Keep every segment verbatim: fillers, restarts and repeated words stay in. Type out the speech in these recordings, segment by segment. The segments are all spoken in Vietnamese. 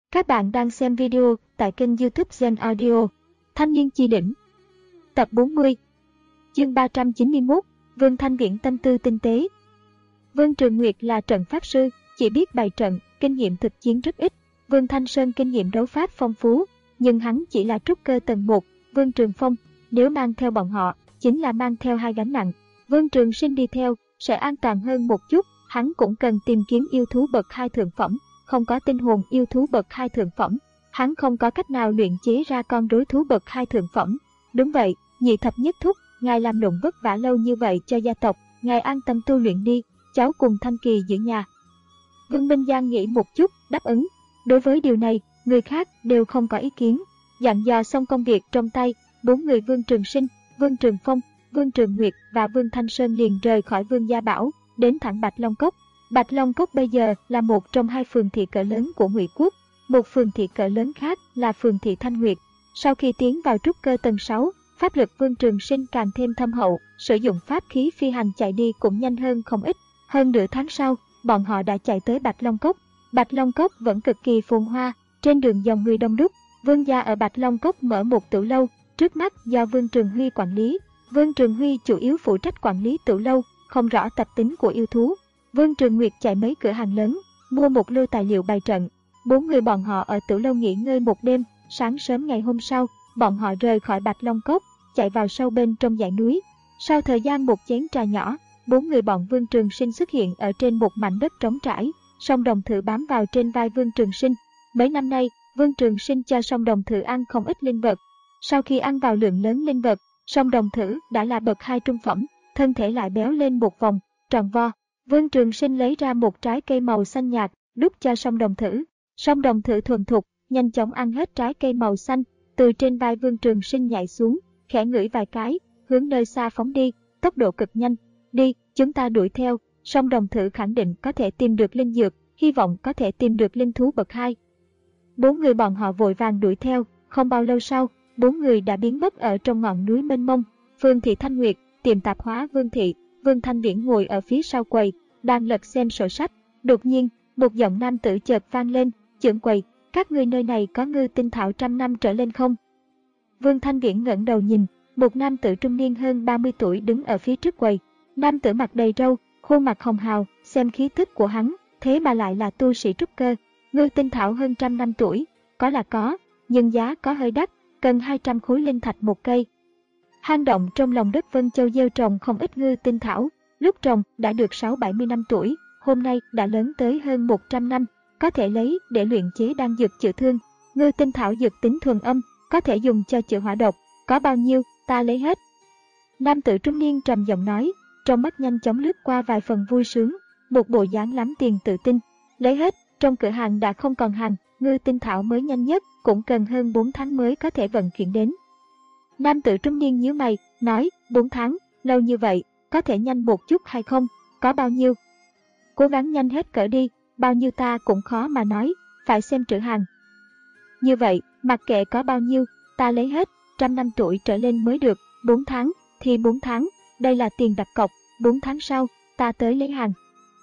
Các bạn đang xem video tại kênh YouTube Gen Audio. Thanh niên chi đỉnh. Tập bốn mươi. Chương ba trăm chín mươi mốt. Vương Thanh Viễn tâm tư tinh tế. Vương Trường Nguyệt là trận pháp sư, chỉ biết bày trận, kinh nghiệm thực chiến rất ít. Vương Thanh Sơn kinh nghiệm đấu pháp phong phú, nhưng hắn chỉ là trúc cơ tầng một. Vương Trường Phong, nếu mang theo bọn họ, chính là mang theo hai gánh nặng. Vương Trường Sinh đi theo, sẽ an toàn hơn một chút. Hắn cũng cần tìm kiếm yêu thú bậc hai thượng phẩm. Không có tinh hồn yêu thú bậc hai thượng phẩm, hắn không có cách nào luyện chế ra con rối thú bậc hai thượng phẩm. Đúng vậy, Nhị Thập Nhất Thúc, ngài làm lụng vất vả lâu như vậy cho gia tộc, ngài an tâm tu luyện đi, cháu cùng Thanh Kỳ giữ nhà. Vương Minh Giang nghĩ một chút, đáp ứng. Đối với điều này, người khác đều không có ý kiến. Dặn dò xong công việc trong tay, bốn người Vương Trường Sinh, Vương Trường Phong, Vương Trường Nguyệt và Vương Thanh Sơn liền rời khỏi Vương Gia Bảo, đến thẳng Bạch Long Cốc. Bạch Long Cốc bây giờ là một trong hai phường thị cỡ lớn của Ngụy Quốc, một phường thị cỡ lớn khác là phường thị Thanh Nguyệt. Sau khi tiến vào trúc cơ tầng sáu, pháp lực Vương Trường Sinh càng thêm thâm hậu, sử dụng pháp khí phi hành chạy đi cũng nhanh hơn không ít. Hơn nửa tháng sau, bọn họ đã chạy tới Bạch Long Cốc. Bạch Long Cốc vẫn cực kỳ phồn hoa, trên đường dòng người đông đúc. Vương gia ở Bạch Long Cốc mở một tửu lâu, trước mắt do Vương Trường Huy quản lý. Vương Trường Huy chủ yếu phụ trách quản lý tửu lâu, không rõ tập tính của yêu thú. Vương Trường Nguyệt chạy mấy cửa hàng lớn, mua một lô tài liệu bày trận. Bốn người bọn họ ở tửu lâu nghỉ ngơi một đêm, sáng sớm ngày hôm sau, bọn họ rời khỏi Bạch Long Cốc, chạy vào sâu bên trong dãy núi. Sau thời gian một chén trà nhỏ, bốn người bọn Vương Trường Sinh xuất hiện ở trên một mảnh đất trống trải. Song Đồng Thử bám vào trên vai Vương Trường Sinh. Mấy năm nay, Vương Trường Sinh cho Song Đồng Thử ăn không ít linh vật. Sau khi ăn vào lượng lớn linh vật, Song Đồng Thử đã là bậc hai trung phẩm, thân thể lại béo lên một vòng, tròn vo. Vương Trường Sinh lấy ra một trái cây màu xanh nhạt, đút cho Song Đồng Thử. Song Đồng Thử thuần thục, nhanh chóng ăn hết trái cây màu xanh, từ trên vai Vương Trường Sinh nhảy xuống, khẽ ngửi vài cái, hướng nơi xa phóng đi, tốc độ cực nhanh. Đi, chúng ta đuổi theo. Song Đồng Thử khẳng định có thể tìm được linh dược, hy vọng có thể tìm được linh thú bậc hai. Bốn người bọn họ vội vàng đuổi theo, không bao lâu sau, bốn người đã biến mất ở trong ngọn núi mênh mông. Phường thị Thanh Nguyệt, tiệm tạp hóa Vương thị. Vương Thanh Viễn ngồi ở phía sau quầy, đang lật xem sổ sách. Đột nhiên, một giọng nam tử chợt vang lên, "Trưởng quầy, các ngươi nơi này có ngư tinh thảo trăm năm trở lên không?" Vương Thanh Viễn ngẩng đầu nhìn, một nam tử trung niên hơn ba mươi tuổi đứng ở phía trước quầy. Nam tử mặt đầy râu, khuôn mặt hồng hào, xem khí tức của hắn, thế mà lại là tu sĩ trúc cơ. Ngư tinh thảo hơn trăm năm tuổi, có là có, nhưng giá có hơi đắt, cần hai trăm khối linh thạch một cây. Hang động trong lòng đất Vân Châu gieo trồng không ít ngư tinh thảo, lúc trồng đã được sáu bảy mươi năm tuổi, hôm nay đã lớn tới hơn một trăm năm, có thể lấy để luyện chế đan dược chữa thương. Ngư tinh thảo dược tính thuần âm, có thể dùng cho chữa hỏa độc, có bao nhiêu, ta lấy hết. Nam tử trung niên trầm giọng nói, trong mắt nhanh chóng lướt qua vài phần vui sướng, một bộ dáng lắm tiền tự tin. Lấy hết, trong cửa hàng đã không còn hàng, ngư tinh thảo mới nhanh nhất cũng cần hơn bốn tháng mới có thể vận chuyển đến. Nam tử trung niên nhíu mày, nói, bốn tháng, lâu như vậy, có thể nhanh một chút hay không, có bao nhiêu? Cố gắng nhanh hết cỡ đi, bao nhiêu ta cũng khó mà nói, phải xem trữ hàng. Như vậy, mặc kệ có bao nhiêu, ta lấy hết, trăm năm tuổi trở lên mới được, bốn tháng, thì bốn tháng, đây là tiền đặt cọc, bốn tháng sau, ta tới lấy hàng.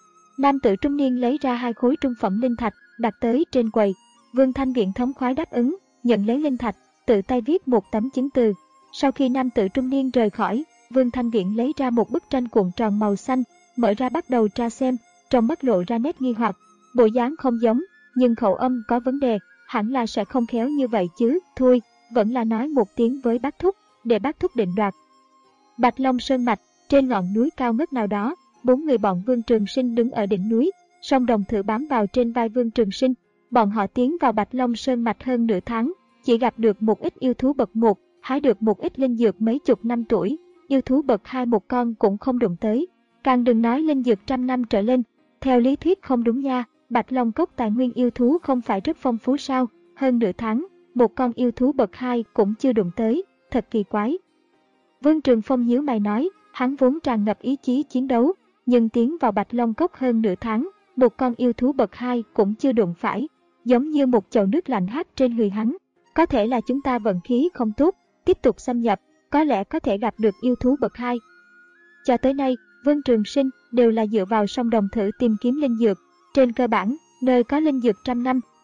Nam tử trung niên lấy ra hai khối trung phẩm linh thạch, đặt tới trên quầy. Vương Thanh Viễn thống khoái đáp ứng, nhận lấy linh thạch, tự tay viết một tấm chứng từ. Sau khi nam tử trung niên rời khỏi, Vương Thanh Viễn lấy ra một bức tranh cuộn tròn màu xanh, mở ra bắt đầu tra xem, trong mắt lộ ra nét nghi hoặc. Bộ dáng không giống, nhưng khẩu âm có vấn đề, hẳn là sẽ không khéo như vậy chứ, thôi, vẫn là nói một tiếng với bác thúc, để bác thúc định đoạt. Bạch Long Sơn Mạch, trên ngọn núi cao ngất nào đó, bốn người bọn Vương Trường Sinh đứng ở đỉnh núi, Song Đồng Thử bám vào trên vai Vương Trường Sinh. Bọn họ tiến vào Bạch Long Sơn Mạch hơn nửa tháng, chỉ gặp được một ít yêu thú bậc một, hái được một ít linh dược mấy chục năm tuổi, yêu thú bậc hai một con cũng không đụng tới, càng đừng nói linh dược trăm năm trở lên. Theo lý thuyết không đúng nha, Bạch Long Cốc tài nguyên yêu thú không phải rất phong phú sao? Hơn nửa tháng, một con yêu thú bậc hai cũng chưa đụng tới, thật kỳ quái. Vương Trường Phong nhíu mày nói, hắn vốn tràn ngập ý chí chiến đấu, nhưng tiến vào Bạch Long Cốc hơn nửa tháng, một con yêu thú bậc hai cũng chưa đụng phải, giống như một chậu nước lạnh hắt trên người hắn. Có thể là chúng ta vận khí không tốt, tiếp tục xâm nhập, có lẽ có thể gặp được yêu thú bậc hai. Cho tới nay, Vương Trường Sinh đều là dựa vào Song Đồng Thử tìm kiếm linh dược. Trên cơ bản, nơi có linh dược trăm năm,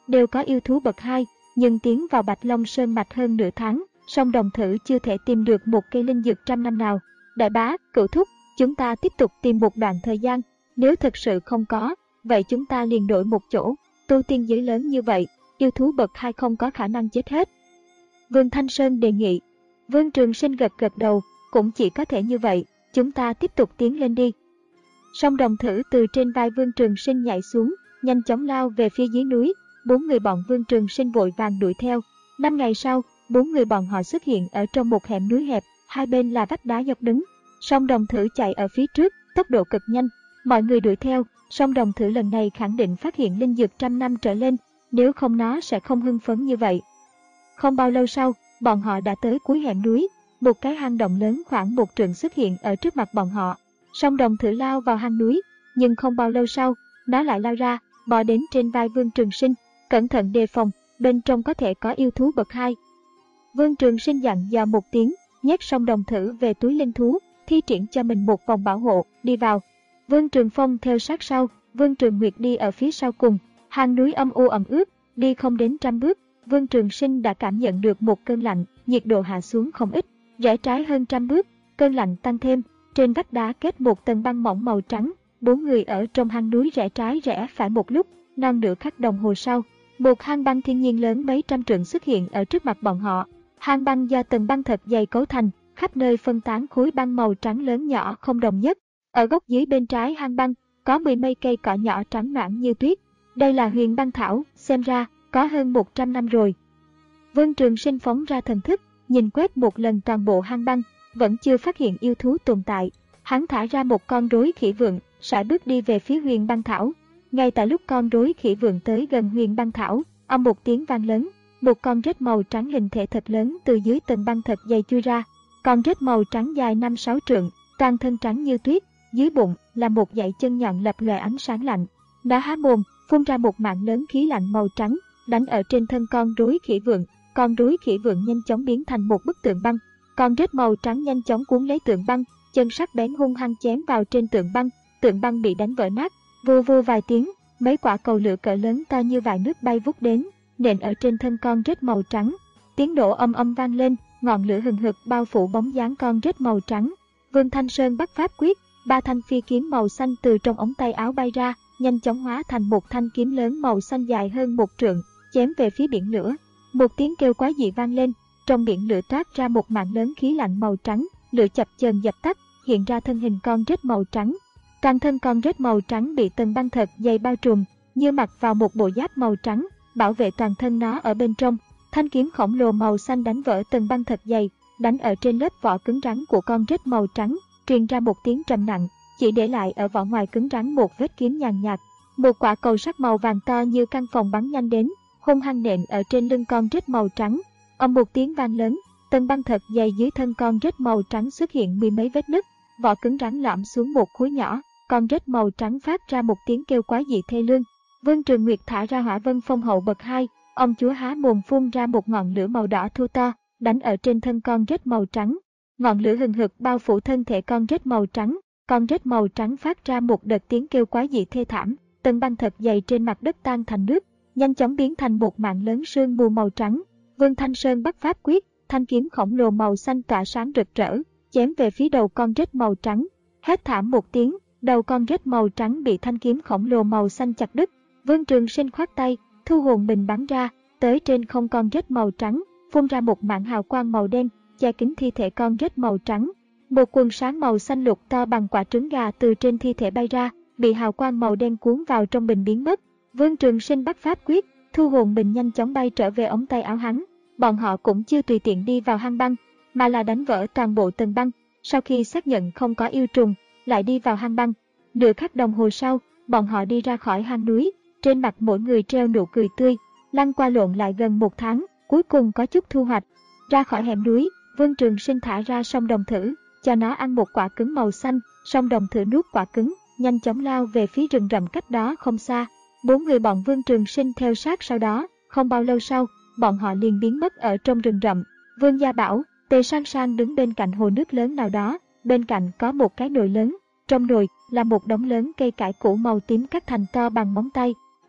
đều có yêu thú bậc hai, nhưng tiến vào Bạch Long Sơn Mạch hơn nửa tháng, song đồng thử chưa thể tìm được một cây linh dược trăm năm nào. Đại bá, Cửu thúc, chúng ta tiếp tục tìm một đoạn thời gian, nếu thực sự không có, vậy chúng ta liền đổi một chỗ. Tu tiên giới lớn như vậy, yêu thú bậc hai không có khả năng chết hết. Vương Thanh Sơn đề nghị. Vương Trường Sinh gật gật đầu, cũng chỉ có thể như vậy, chúng ta tiếp tục tiến lên đi. Song đồng thử từ trên vai Vương Trường Sinh nhảy xuống, nhanh chóng lao về phía dưới núi. Bốn người bọn Vương Trường Sinh vội vàng đuổi theo. Năm ngày sau, bốn người bọn họ xuất hiện ở trong một hẻm núi hẹp, hai bên là vách đá dốc đứng. Song đồng thử chạy ở phía trước, tốc độ cực nhanh. Mọi người đuổi theo, song đồng thử lần này khẳng định phát hiện linh dược trăm năm trở lên, nếu không nó sẽ không hưng phấn như vậy. Không bao lâu sau, bọn họ đã tới cuối hẻm núi, một cái hang động lớn khoảng một trượng xuất hiện ở trước mặt bọn họ. Song đồng thử lao vào hang núi, nhưng không bao lâu sau, nó lại lao ra, bò đến trên vai Vương Trường Sinh, cẩn thận đề phòng, bên trong có thể có yêu thú bậc hai. Vương Trường Sinh dặn dò một tiếng, nhét song đồng thử về túi linh thú, thi triển cho mình một vòng bảo hộ, đi vào. Vương Trường Phong theo sát sau, Vương Trường Nguyệt đi ở phía sau cùng. Hang núi âm u ẩm ướt, đi không đến trăm bước, Vương Trường Sinh đã cảm nhận được một cơn lạnh, nhiệt độ hạ xuống không ít. Rẽ trái hơn trăm bước, cơn lạnh tăng thêm, trên vách đá kết một tầng băng mỏng màu trắng. Bốn người ở trong hang núi rẽ trái rẽ phải một lúc, non nửa khắc đồng hồ sau, một hang băng thiên nhiên lớn mấy trăm trượng xuất hiện ở trước mặt bọn họ. Hang băng do tầng băng thật dày cấu thành, khắp nơi phân tán khối băng màu trắng lớn nhỏ không đồng nhất. Ở góc dưới bên trái hang băng, có mười mấy cây cỏ nhỏ trắng noãn như tuyết. Đây là huyền băng thảo, xem ra có hơn một trăm năm rồi. Vương Trường Sinh phóng ra thần thức, nhìn quét một lần toàn bộ hang băng, vẫn chưa phát hiện yêu thú tồn tại. Hắn thả ra một con rối khỉ vượn, sải bước đi về phía huyền băng thảo. Ngay tại lúc con rối khỉ vượn tới gần huyền băng thảo, âm một tiếng vang lớn, một con rết màu trắng hình thể thật lớn từ dưới tầng băng thật dày chui ra. Con rết màu trắng dài năm sáu trượng, toàn thân trắng như tuyết, dưới bụng là một dãy chân nhọn lập lòe ánh sáng lạnh. Nó há mồm, phun ra một mạng lớn khí lạnh màu trắng, đánh ở trên thân con rối khỉ vượn. Con rối khỉ vượn nhanh chóng biến thành một bức tượng băng. Con rết màu trắng nhanh chóng cuốn lấy tượng băng, chân sắc bén hung hăng chém vào trên tượng băng, tượng băng bị đánh vỡ nát. Vù vù vài tiếng, mấy quả cầu lửa cỡ lớn to như vại nước bay vút đến, nện ở trên thân con rết màu trắng. Tiếng nổ âm âm vang lên, ngọn lửa hừng hực bao phủ bóng dáng con rết màu trắng. Vương Thanh Sơn bắt pháp quyết, ba thanh phi kiếm màu xanh từ trong ống tay áo bay ra, nhanh chóng hóa thành một thanh kiếm lớn màu xanh dài hơn một trượng, chém về phía biển lửa. Một tiếng kêu quái dị vang lên, trong biển lửa toát ra một mảng lớn khí lạnh màu trắng, lửa chập chờn dập tắt, hiện ra thân hình con rết màu trắng. Toàn thân con rết màu trắng bị tầng băng thật dày bao trùm, như mặc vào một bộ giáp màu trắng, bảo vệ toàn thân nó ở bên trong. Thanh kiếm khổng lồ màu xanh đánh vỡ tầng băng thật dày, đánh ở trên lớp vỏ cứng rắn của con rết màu trắng, truyền ra một tiếng trầm nặng, chỉ để lại ở vỏ ngoài cứng rắn một vết kiếm nhàn nhạt. Một quả cầu sắt màu vàng to như căn phòng bắn nhanh đến, hung hăng nện ở trên lưng con rết màu trắng. Âm một tiếng vang lớn, tầng băng thật dày dưới thân con rết màu trắng xuất hiện mười mấy vết nứt, vỏ cứng rắn lõm xuống một khối nhỏ. Con rết màu trắng phát ra một tiếng kêu quái dị thê lương. Vương Trường Nguyệt thả ra hỏa vân phong hậu bậc hai, ông chúa há mồm phun ra một ngọn lửa màu đỏ thô to, đánh ở trên thân con rết màu trắng. Ngọn lửa hừng hực bao phủ thân thể con rết màu trắng, con rết màu trắng phát ra một đợt tiếng kêu quái dị thê thảm, tầng băng thật dày trên mặt đất tan thành nước, nhanh chóng biến thành một mảng lớn sương mù màu trắng. Vương Thanh Sơn bắt pháp quyết, thanh kiếm khổng lồ màu xanh tỏa sáng rực rỡ, chém về phía đầu con rết màu trắng. Hét thảm một tiếng, đầu con rết màu trắng bị thanh kiếm khổng lồ màu xanh chặt đứt. Vương Trường Sinh khoát tay, thu hồn bình bắn ra, tới trên không con rết màu trắng, phun ra một mảng hào quang màu đen, che kín thi thể con rết màu trắng. Một quần sáng màu xanh lục to bằng quả trứng gà từ trên thi thể bay ra, bị hào quang màu đen cuốn vào trong bình biến mất. Vương Trường Sinh bắt pháp quyết, thu hồn bình nhanh chóng bay trở về ống tay áo hắn. Bọn họ cũng chưa tùy tiện đi vào hang băng, mà là đánh vỡ toàn bộ tầng băng. Sau khi xác nhận không có yêu trùng, lại đi vào hang băng. Nửa khắc đồng hồ sau, bọn họ đi ra khỏi hang núi, trên mặt mỗi người treo nụ cười tươi. Lăn qua lộn lại gần một tháng, cuối cùng có chút thu hoạch. Ra khỏi hẻm núi, Vương Trường Sinh thả ra song đồng thử, cho nó ăn một quả cứng màu xanh. Song đồng thử nuốt quả cứng, nhanh chóng lao về phía rừng rậm cách đó không xa. Bốn người bọn Vương Trường Sinh theo sát sau đó, không bao lâu sau, bọn họ liền biến mất ở trong rừng rậm. Vương Gia Bảo, Tề Sang Sang đứng bên cạnh hồ nước lớn nào đó, bên cạnh có một cái nồi lớn, trong nồi là một đống lớn cây cải củ màu tím cắt thành to bằng móng tay.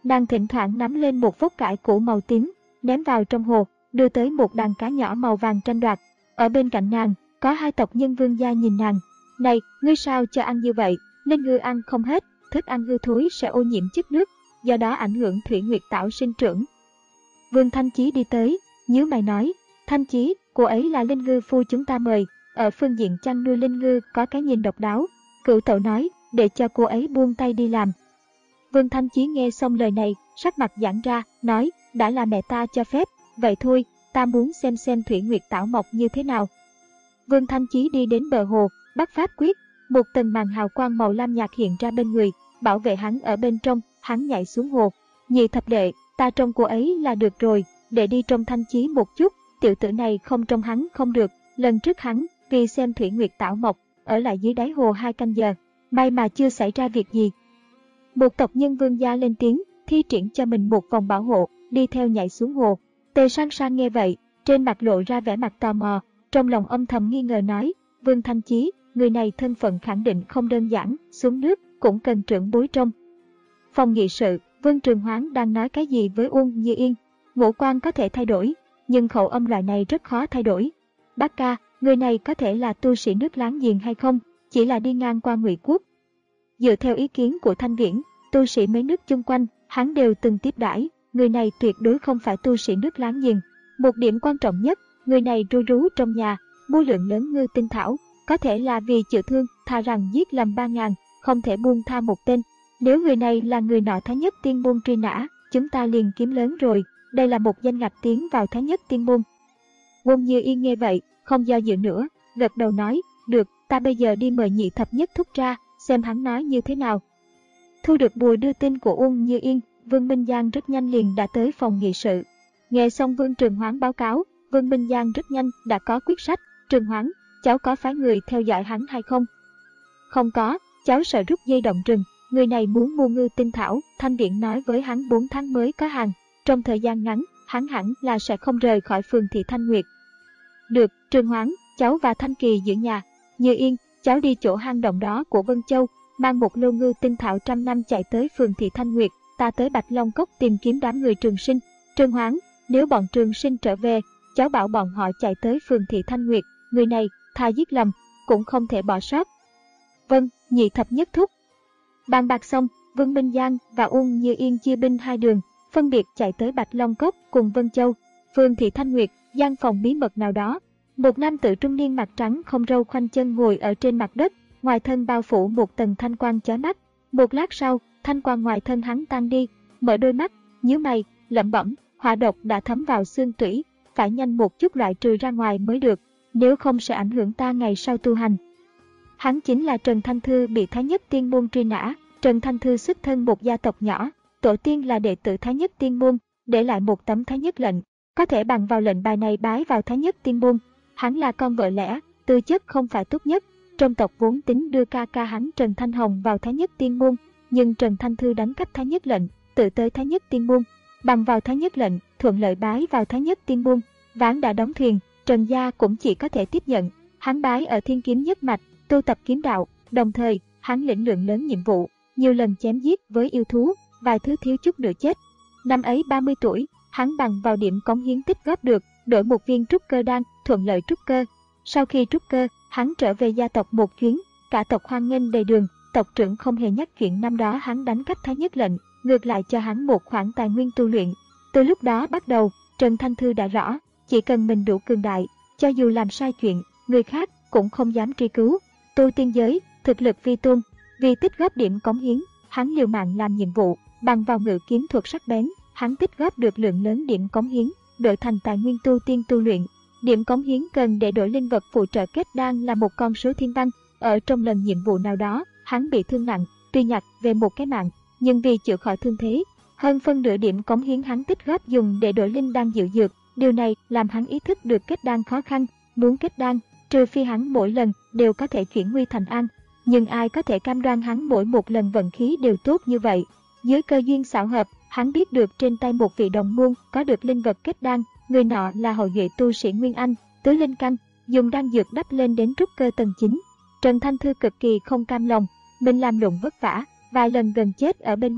Nàng thỉnh thoảng nắm lên một vốc cải củ màu tím, ném vào trong hồ, đưa tới một đàn cá nhỏ màu vàng tranh đoạt. Ở bên cạnh nàng, có hai tộc nhân vương gia nhìn nàng. Này, ngươi sao cho ăn như vậy? Linh ngư ăn không hết, thức ăn hư thối sẽ ô nhiễm chất nước, do đó ảnh hưởng thủy nguyệt tảo sinh trưởng. Vương Thanh Chí đi tới, nhíu mày nói, Thanh Chí, cô ấy là linh ngư phu chúng ta mời, ở phương diện chăn nuôi linh ngư có cái nhìn độc đáo. Cửu Tẩu nói, để cho cô ấy buông tay đi làm. Vương Thanh Chí nghe xong lời này, sắc mặt giãn ra, nói, đã là mẹ ta cho phép, vậy thôi, ta muốn xem xem thủy nguyệt tảo mọc như thế nào. Vương Thanh Chí đi đến bờ hồ, bắt pháp quyết, một tầng màn hào quang màu lam nhạt hiện ra bên người, bảo vệ hắn ở bên trong, hắn nhảy xuống hồ. Nhị thập đệ, ta trông cô ấy là được rồi, để đi trông Thanh Chí một chút, tiểu tử này không trông hắn không được. Lần trước hắn, vì xem thủy nguyệt tảo mọc, ở lại dưới đáy hồ hai canh giờ, may mà chưa xảy ra việc gì. Một tộc nhân vương gia lên tiếng, thi triển cho mình một vòng bảo hộ, đi theo nhảy xuống hồ. Tề Sang Sang nghe vậy, trên mặt lộ ra vẻ mặt tò mò, trong lòng âm thầm nghi ngờ nói, Vương Thanh Chí, người này thân phận khẳng định không đơn giản, xuống nước cũng cần trưởng bối trông. Phòng nghị sự, Vương Trường Hoáng đang nói cái gì với Uông Như Yên. Ngũ quan có thể thay đổi, nhưng khẩu âm loại này rất khó thay đổi. Bác ca, người này có thể là tu sĩ nước láng giềng hay không, chỉ là đi ngang qua Ngụy Quốc. Dựa theo ý kiến của Thanh Viễn, tu sĩ mấy nước chung quanh, hắn đều từng tiếp đãi, người này tuyệt đối không phải tu sĩ nước láng giềng. Một điểm quan trọng nhất, người này ru rú trong nhà, mua lượng lớn ngư tinh thảo, có thể là vì chữa thương, thà rằng giết lầm ba ngàn, không thể buông tha một tên. Nếu người này là người nọ Thái Nhất Tiên Môn truy nã, chúng ta liền kiếm lớn rồi, đây là một danh ngạch tiến vào Thái Nhất Tiên Môn. Uông Như Yên nghe vậy, không do dự nữa, gật đầu nói, được, ta bây giờ đi mời nhị thập nhất thúc ra, xem hắn nói như thế nào. Thu được bùa đưa tin của Uông Như Yên, Vương Minh Giang rất nhanh liền đã tới phòng nghị sự. Nghe xong Vương Trường Hoáng báo cáo, Vương Minh Giang rất nhanh đã có quyết sách. Trường Hoáng, cháu có phái người theo dõi hắn hay không? Không có, cháu sợ rút dây động rừng, người này muốn mua ngư tinh thảo, Thanh Viễn nói với hắn bốn tháng mới có hàng, trong thời gian ngắn, hắn hẳn là sẽ không rời khỏi phường thị Thanh Nguyệt. Được, Trường Hoáng, cháu và Thanh Kỳ giữ nhà. Như Yên, cháu đi chỗ hang động đó của Vân Châu, mang một lô ngư tinh thảo trăm năm chạy tới phường thị Thanh Nguyệt, ta tới Bạch Long Cốc tìm kiếm đám người Trường Sinh. Trường Hoáng, nếu bọn Trường Sinh trở về, cháu bảo bọn họ chạy tới phường thị Thanh Nguyệt, người này, thà giết lầm, cũng không thể bỏ sót. Vâng, nhị thập nhất thúc. Bàn bạc xong, Vương Minh Giang và Uông Như Yên chia binh hai đường, phân biệt chạy tới Bạch Long Cốc cùng Vân Châu, phường thị Thanh Nguyệt, gian phòng bí mật nào đó. Một nam tử trung niên mặt trắng không râu khoanh chân ngồi ở trên mặt đất, ngoài thân bao phủ một tầng thanh quang chói mắt. Một lát sau, thanh quang ngoài thân hắn tan đi, mở đôi mắt, nhíu mày, lẩm bẩm, hỏa độc đã thấm vào xương tủy, phải nhanh một chút loại trừ ra ngoài mới được, nếu không sẽ ảnh hưởng ta ngày sau tu hành. Hắn chính là Trần Thanh Thư bị Thái Nhất Tiên Môn truy nã. Trần Thanh Thư xuất thân một gia tộc nhỏ, tổ tiên là đệ tử Thái Nhất Tiên Môn, để lại một tấm Thái Nhất lệnh, có thể bằng vào lệnh bài này bái vào Thái Nhất Tiên Môn. Hắn là con vợ lẽ, tư chất không phải tốt nhất, trong tộc vốn tính đưa ca ca hắn Trần Thanh Hồng vào Thái Nhất Tiên Môn, nhưng Trần Thanh Thư đánh cắp Thái Nhất lệnh, tự tới Thái Nhất Tiên Môn, bằng vào Thái Nhất lệnh, thuận lợi bái vào Thái Nhất Tiên Môn. Ván đã đóng thuyền, Trần gia cũng chỉ có thể tiếp nhận. Hắn bái ở Thiên Kiếm Nhất Mạch, tu tập kiếm đạo, đồng thời hắn lĩnh lượng lớn nhiệm vụ, nhiều lần chém giết với yêu thú, vài thứ thiếu chút nữa chết. Năm ấy ba mươi tuổi, hắn bằng vào điểm cống hiến tích góp được, đổi một viên trúc cơ đan, thuận lợi trúc cơ. Sau khi trúc cơ, hắn trở về gia tộc một chuyến, cả tộc hoan nghênh đầy đường, tộc trưởng không hề nhắc chuyện năm đó hắn đánh cắp Thái Nhất lệnh, ngược lại cho hắn một khoản tài nguyên tu luyện. Từ lúc đó bắt đầu, Trần Thanh Thư đã rõ, chỉ cần mình đủ cường đại, cho dù làm sai chuyện, người khác cũng không dám truy cứu. Tu tiên giới, thực lực vi tôn, vì tích góp điểm cống hiến, hắn liều mạng làm nhiệm vụ, bằng vào ngự kiếm thuật sắc bén, hắn tích góp được lượng lớn điểm cống hiến, đổi thành tài nguyên tu tiên tu luyện. Điểm cống hiến cần để đổi linh vật phụ trợ kết đan là một con số thiên văn. Ở trong lần nhiệm vụ nào đó, hắn bị thương nặng, tuy nhặt về một cái mạng, nhưng vì chữa khỏi thương thế, hơn phân nửa điểm cống hiến hắn tích góp dùng để đổi linh đan diệu dược. Điều này làm hắn ý thức được kết đan khó khăn, muốn kết đan, trừ phi hắn mỗi lần đều có thể chuyển nguy thành an. Nhưng ai có thể cam đoan hắn mỗi một lần vận khí đều tốt như vậy? Dưới cơ duyên xảo hợp, hắn biết được trên tay một vị đồng môn có được linh vật kết đan, người nọ là hậu duệ tu sĩ Nguyên Anh, tứ linh căn, dùng đan dược đắp lên đến trúc cơ tầng chín. Trần Thanh Thư cực kỳ không cam lòng, mình làm lụng vất vả, vài lần gần chết ở bên ngoài,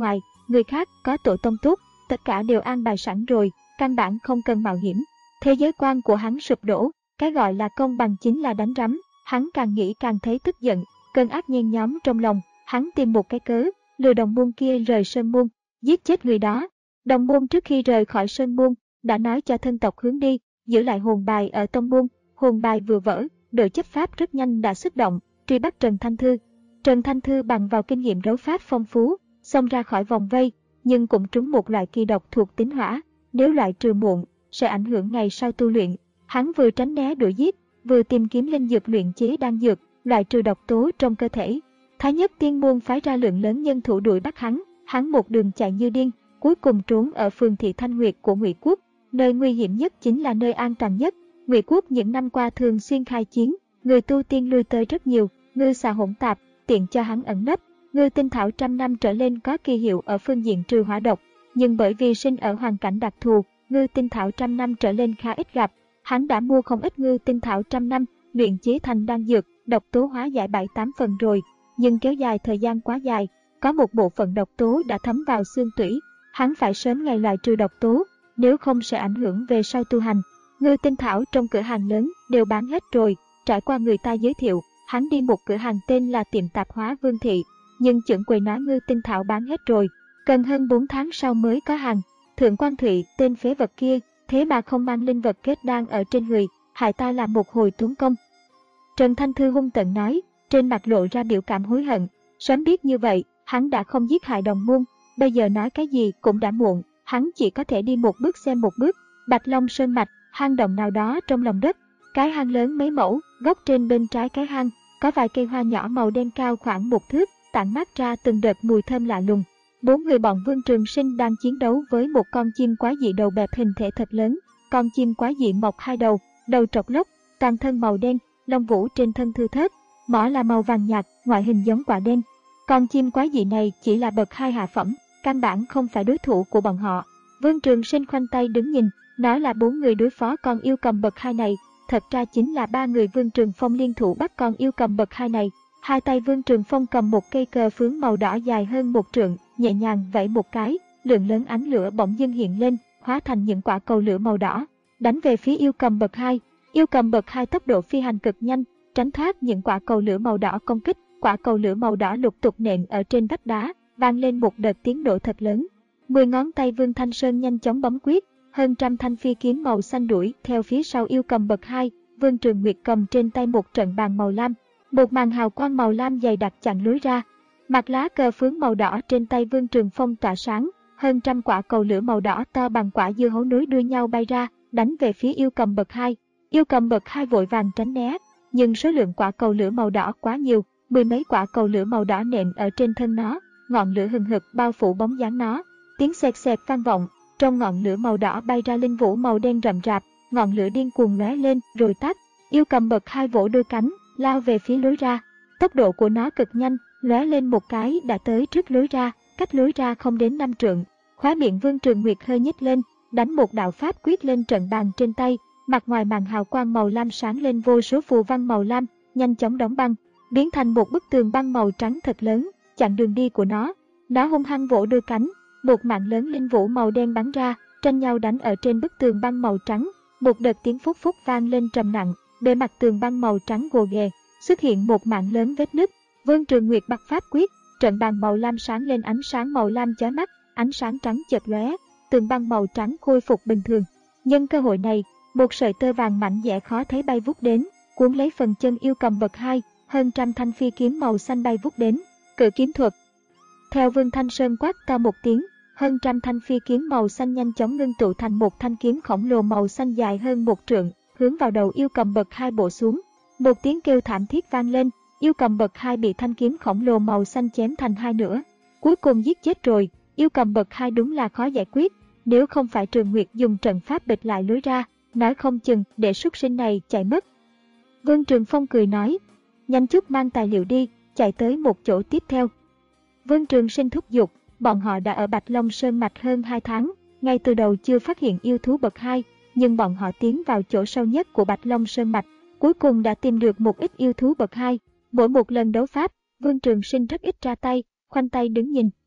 người khác có tổ tông tốt, tất cả đều an bài sẵn rồi, căn bản không cần mạo hiểm. Thế giới quan của hắn sụp đổ, cái gọi là công bằng chính là đánh rắm, hắn càng nghĩ càng thấy tức giận, cơn ác nhen nhóm trong lòng, hắn tìm một cái cớ, lừa đồng môn kia rời sơn môn, giết chết người đó. Đồng môn trước khi rời khỏi sơn môn, đã nói cho thân tộc hướng đi, giữ lại hồn bài ở tông môn, hồn bài vừa vỡ, đội chấp pháp rất nhanh đã xuất động, truy bắt Trần Thanh Thư. Trần Thanh Thư bằng vào kinh nghiệm đấu pháp phong phú, xông ra khỏi vòng vây, nhưng cũng trúng một loại kỳ độc thuộc tính hỏa, nếu loại trừ muộn, sẽ ảnh hưởng ngày sau tu luyện. Hắn vừa tránh né đuổi giết, vừa tìm kiếm linh dược luyện chế đan dược, loại trừ độc tố trong cơ thể. Thái Nhất Tiên môn phái ra lượng lớn nhân thủ đuổi bắt hắn, hắn một đường chạy như điên, cuối cùng trốn ở phường thị Thanh Nguyệt của Ngụy Quốc. Nơi nguy hiểm nhất chính là nơi an toàn nhất. Ngụy Quốc những năm qua thường xuyên khai chiến, người tu tiên lui tới rất nhiều, ngư xà hỗn tạp, tiện cho hắn ẩn nấp. Ngư tinh thảo trăm năm trở lên có kỳ hiệu ở phương diện trừ hỏa độc, nhưng bởi vì sinh ở hoàn cảnh đặc thù, ngư tinh thảo trăm năm trở lên khá ít gặp. Hắn đã mua không ít ngư tinh thảo trăm năm, luyện chế thành đan dược, độc tố hóa giải bảy tám phần rồi, nhưng kéo dài thời gian quá dài, có một bộ phận độc tố đã thấm vào xương tủy, hắn phải sớm ngày loại trừ độc tố, nếu không sẽ ảnh hưởng về sau tu hành. Ngư tinh thảo trong cửa hàng lớn đều bán hết rồi, trải qua người ta giới thiệu, hắn đi một cửa hàng tên là tiệm tạp hóa Vương Thị, nhưng trưởng quầy nói ngư tinh thảo bán hết rồi, cần hơn bốn tháng sau mới có hàng. Thượng quan Thụy, tên phế vật kia, thế mà không mang linh vật kết đan ở trên người, hại ta làm một hồi tốn công. Trần Thanh Thư hung tợn nói, trên mặt lộ ra biểu cảm hối hận, sớm biết như vậy, hắn đã không giết hại đồng môn, bây giờ nói cái gì cũng đã muộn, hắn chỉ có thể đi một bước xem một bước. Bạch Long Sơn mạch, hang động nào đó trong lòng đất, cái hang lớn mấy mẫu, góc trên bên trái cái hang, có vài cây hoa nhỏ màu đen cao khoảng một thước, tản mát ra từng đợt mùi thơm lạ lùng. Bốn người bọn Vương Trường Sinh đang chiến đấu với một con chim quái dị đầu bẹp hình thể thật lớn. Con chim quái dị mọc hai đầu, đầu trọc lốc, toàn thân màu đen, lông vũ trên thân thưa thớt, mỏ là màu vàng nhạt, ngoại hình giống quả đen. Con chim quái dị này chỉ là bậc hai hạ phẩm, căn bản không phải đối thủ của bọn họ. Vương Trường Sinh khoanh tay đứng nhìn, nói là bốn người đối phó con yêu cầm bậc hai này, thật ra chính là ba người Vương Trường Phong liên thủ bắt con yêu cầm bậc hai này. Hai tay Vương Trường Phong cầm một cây cờ phướng màu đỏ dài hơn một trượng, nhẹ nhàng vẫy một cái, lượng lớn ánh lửa bỗng dưng hiện lên, hóa thành những quả cầu lửa màu đỏ, đánh về phía yêu cầm bậc hai. Yêu cầm bậc hai tốc độ phi hành cực nhanh, tránh thoát những quả cầu lửa màu đỏ công kích, quả cầu lửa màu đỏ lục tục nện ở trên vách đá, vang lên một đợt tiếng nổ thật lớn. Mười ngón tay Vương Thanh Sơn nhanh chóng bấm quyết, hơn trăm thanh phi kiếm màu xanh đuổi theo phía sau yêu cầm bậc hai. Vương Trường Nguyệt cầm trên tay một trận bàn màu lam, một màn hào quang màu lam dày đặc chặn lối ra. Mặt lá cờ phướng màu đỏ trên tay Vương Trường Phong tỏa sáng, hơn trăm quả cầu lửa màu đỏ to bằng quả dưa hấu nối đuôi nhau bay ra, đánh về phía yêu cầm bậc hai. Yêu cầm bậc hai vội vàng tránh né, nhưng số lượng quả cầu lửa màu đỏ quá nhiều, mười mấy quả cầu lửa màu đỏ nện ở trên thân nó, ngọn lửa hừng hực bao phủ bóng dáng nó, tiếng xẹt xẹt vang vọng, trong ngọn lửa màu đỏ bay ra linh vũ màu đen rậm rạp, ngọn lửa điên cuồng lóe lên rồi tắt. Yêu cầm bậc hai vỗ đôi cánh, lao về phía lối ra, tốc độ của nó cực nhanh, lóe lên một cái đã tới trước lối ra, cách lối ra không đến năm trượng. Khóe miệng Vương Trường Nguyệt hơi nhếch lên, đánh một đạo pháp quyết lên trận bàn trên tay, mặt ngoài màn hào quang màu lam sáng lên vô số phù văn màu lam, nhanh chóng đóng băng, biến thành một bức tường băng màu trắng thật lớn, chặn đường đi của nó. Nó hung hăng vỗ đôi cánh, một mạng lớn linh vũ màu đen bắn ra, tranh nhau đánh ở trên bức tường băng màu trắng. Một đợt tiếng phúc phúc vang lên trầm nặng, bề mặt tường băng màu trắng gồ ghề, xuất hiện một mạng lớn vết nứt. Vương Trường Nguyệt bật pháp quyết, trận bàn màu lam sáng lên ánh sáng màu lam chói mắt, ánh sáng trắng chợt lóe, tường băng màu trắng khôi phục bình thường. Nhân cơ hội này, một sợi tơ vàng mảnh dẻ khó thấy bay vút đến, cuốn lấy phần chân yêu cầm bậc hai, hơn trăm thanh phi kiếm màu xanh bay vút đến. Cự kiếm thuật. Theo Vương Thanh Sơn quát to một tiếng, hơn trăm thanh phi kiếm màu xanh nhanh chóng ngưng tụ thành một thanh kiếm khổng lồ màu xanh dài hơn một trượng, hướng vào đầu yêu cầm bậc hai bổ xuống. Một tiếng kêu thảm thiết vang lên, yêu cầm bậc hai bị thanh kiếm khổng lồ màu xanh chém thành hai nửa. Cuối cùng giết chết rồi, yêu cầm bậc hai đúng là khó giải quyết, nếu không phải Trường Nguyệt dùng trận pháp bịch lại lối ra, nói không chừng để súc sinh này chạy mất. Vương Trường Phong cười nói, nhanh chút mang tài liệu đi, chạy tới một chỗ tiếp theo. Vương Trường Sinh thúc giục, bọn họ đã ở Bạch Long Sơn mạch hơn hai tháng, ngay từ đầu chưa phát hiện yêu thú bậc hai, nhưng bọn họ tiến vào chỗ sâu nhất của Bạch Long Sơn mạch, cuối cùng đã tìm được một ít yêu thú bậc hai. Mỗi một lần đấu pháp, Vương Trường Sinh rất ít ra tay, khoanh tay đứng nhìn,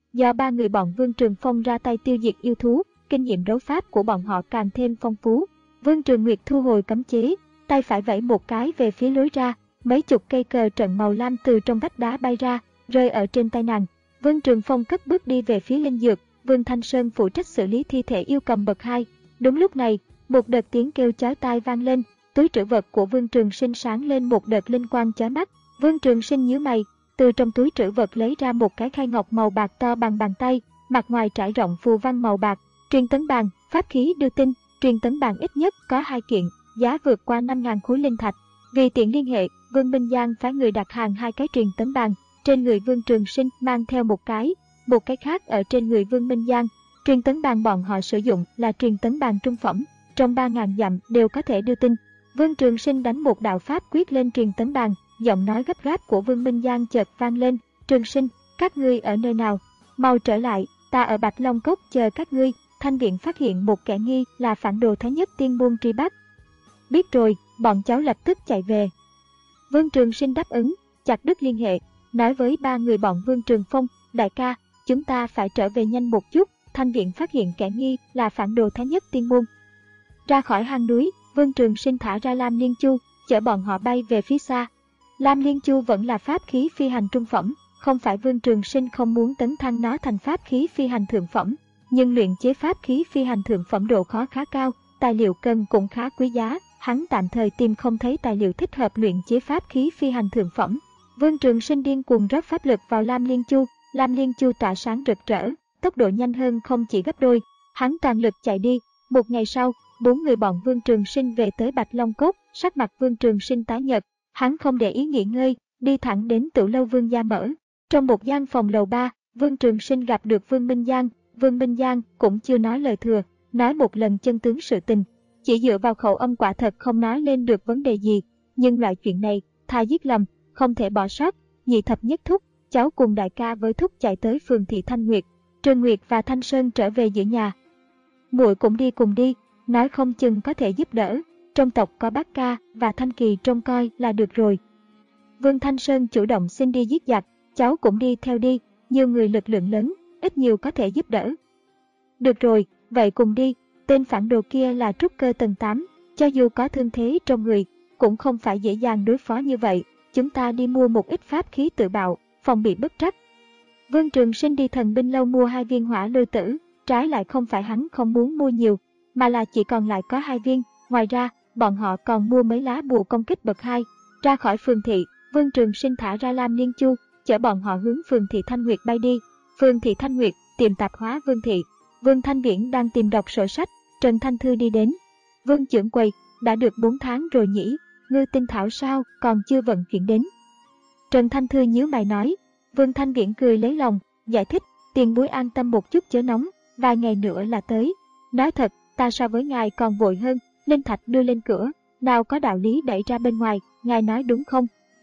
Do ba người bọn Vương Trường Phong ra tay tiêu diệt yêu thú, kinh nghiệm đấu pháp của bọn họ càng thêm phong phú. Vương Trường Nguyệt thu hồi cấm chế, tay phải vẫy một cái về phía lối ra, mấy chục cây cờ trận màu lam từ trong vách đá bay ra, rơi ở trên tay nàng. Vương Trường Phong cất bước đi về phía linh dược, Vương Thanh Sơn phụ trách xử lý thi thể yêu cầm bậc hai. Đúng lúc này, một đợt tiếng kêu chói tai vang lên, túi trữ vật của Vương Trường Sinh sáng lên một đợt linh quang chói mắt. Vương Trường Sinh nhíu mày, từ trong túi trữ vật lấy ra một cái khay ngọc màu bạc to bằng bàn tay, mặt ngoài trải rộng phù văn màu bạc. Truyền tấn bàn, pháp khí đưa tin, truyền tấn bàn ít nhất có hai kiện, giá vượt qua năm nghìn khối linh thạch. Vì tiện liên hệ, Vương Minh Giang phái người đặt hàng hai cái truyền tấn bàn, trên người Vương Trường Sinh mang theo một cái, một cái khác ở trên người Vương Minh Giang. Truyền tấn bàn bọn họ sử dụng là truyền tấn bàn trung phẩm, trong ba nghìn dặm đều có thể đưa tin. Vương Trường Sinh đánh một đạo pháp quyết lên truyền tấn bàn, giọng nói gấp gáp của Vương Minh Giang chợt vang lên, "Trường Sinh, các ngươi ở nơi nào? Mau trở lại, ta ở Bạch Long Cốc chờ các ngươi." Thanh viện phát hiện một kẻ nghi là phản đồ Thái Nhất Tiên Môn truy bắt. "Biết rồi, bọn cháu lập tức chạy về." Vương Trường Sinh đáp ứng, chặt đứt liên hệ, nói với ba người bọn Vương Trường Phong, "Đại ca, chúng ta phải trở về nhanh một chút." Thanh viện phát hiện kẻ nghi là phản đồ Thái Nhất Tiên Môn. Ra khỏi hang núi, Vương Trường Sinh thả ra Lam Liên Chu, chở bọn họ bay về phía xa. Lam Liên Chu vẫn là pháp khí phi hành trung phẩm, không phải Vương Trường Sinh không muốn tấn thăng nó thành pháp khí phi hành thượng phẩm, nhưng luyện chế pháp khí phi hành thượng phẩm độ khó khá cao, tài liệu cần cũng khá quý giá, hắn tạm thời tìm không thấy tài liệu thích hợp luyện chế pháp khí phi hành thượng phẩm. Vương Trường Sinh điên cuồng rót pháp lực vào Lam Liên Chu, Lam Liên Chu tỏa sáng rực rỡ, tốc độ nhanh hơn không chỉ gấp đôi, hắn toàn lực chạy đi. Một ngày sau, bốn người bọn Vương Trường Sinh về tới Bạch Long Cốt, sắc mặt Vương Trường Sinh tái nhợt, hắn không để ý nghỉ ngơi, đi thẳng đến Tửu Lâu Vương gia mở. Trong một gian phòng lầu ba, Vương Trường Sinh gặp được Vương Minh Giang, Vương Minh Giang cũng chưa nói lời thừa, nói một lần chân tướng sự tình, chỉ dựa vào khẩu âm quả thật không nói lên được vấn đề gì, nhưng loại chuyện này, thà giết lầm, không thể bỏ sót. Nhị thập nhất thúc, cháu cùng đại ca với thúc chạy tới phường thị Thanh Nguyệt, Trường Nguyệt và Thanh Sơn trở về giữa nhà. Muội cũng đi cùng đi, nói không chừng có thể giúp đỡ, trong tộc có bác ca và Thanh Kỳ trông coi là được rồi. Vương Thanh Sơn chủ động xin đi giết giặc, cháu cũng đi theo đi, nhiều người lực lượng lớn, ít nhiều có thể giúp đỡ. Được rồi, vậy cùng đi, tên phản đồ kia là trúc cơ tầng tám, cho dù có thương thế trong người, cũng không phải dễ dàng đối phó như vậy, chúng ta đi mua một ít pháp khí tự bạo, phòng bị bất trắc. Vương Trường Sinh đi Thần Binh Lâu mua hai viên hỏa lôi tử, trái lại không phải hắn không muốn mua nhiều, mà là chỉ còn lại có hai viên, ngoài ra, bọn họ còn mua mấy lá bùa công kích bậc hai. Ra khỏi phường thị, Vương Trường Sinh thả ra Lam Liên Chu, chở bọn họ hướng phường thị Thanh Nguyệt bay đi. Phường thị Thanh Nguyệt, tiệm tạp hóa Vương thị. Vương Thanh Viễn đang tìm đọc sổ sách, Trần Thanh Thư đi đến. Vương trưởng quầy, đã được bốn tháng rồi nhỉ, Ngư Tinh Thảo sao còn chưa vận chuyển đến? Trần Thanh Thư nhíu mày nói. Vương Thanh Viễn cười lấy lòng, giải thích, tiền bối an tâm một chút chớ nóng, vài ngày nữa là tới. Nói thật, ta so với ngài còn vội hơn, linh thạch đưa lên cửa, nào có đạo lý đẩy ra bên ngoài, ngài nói đúng không?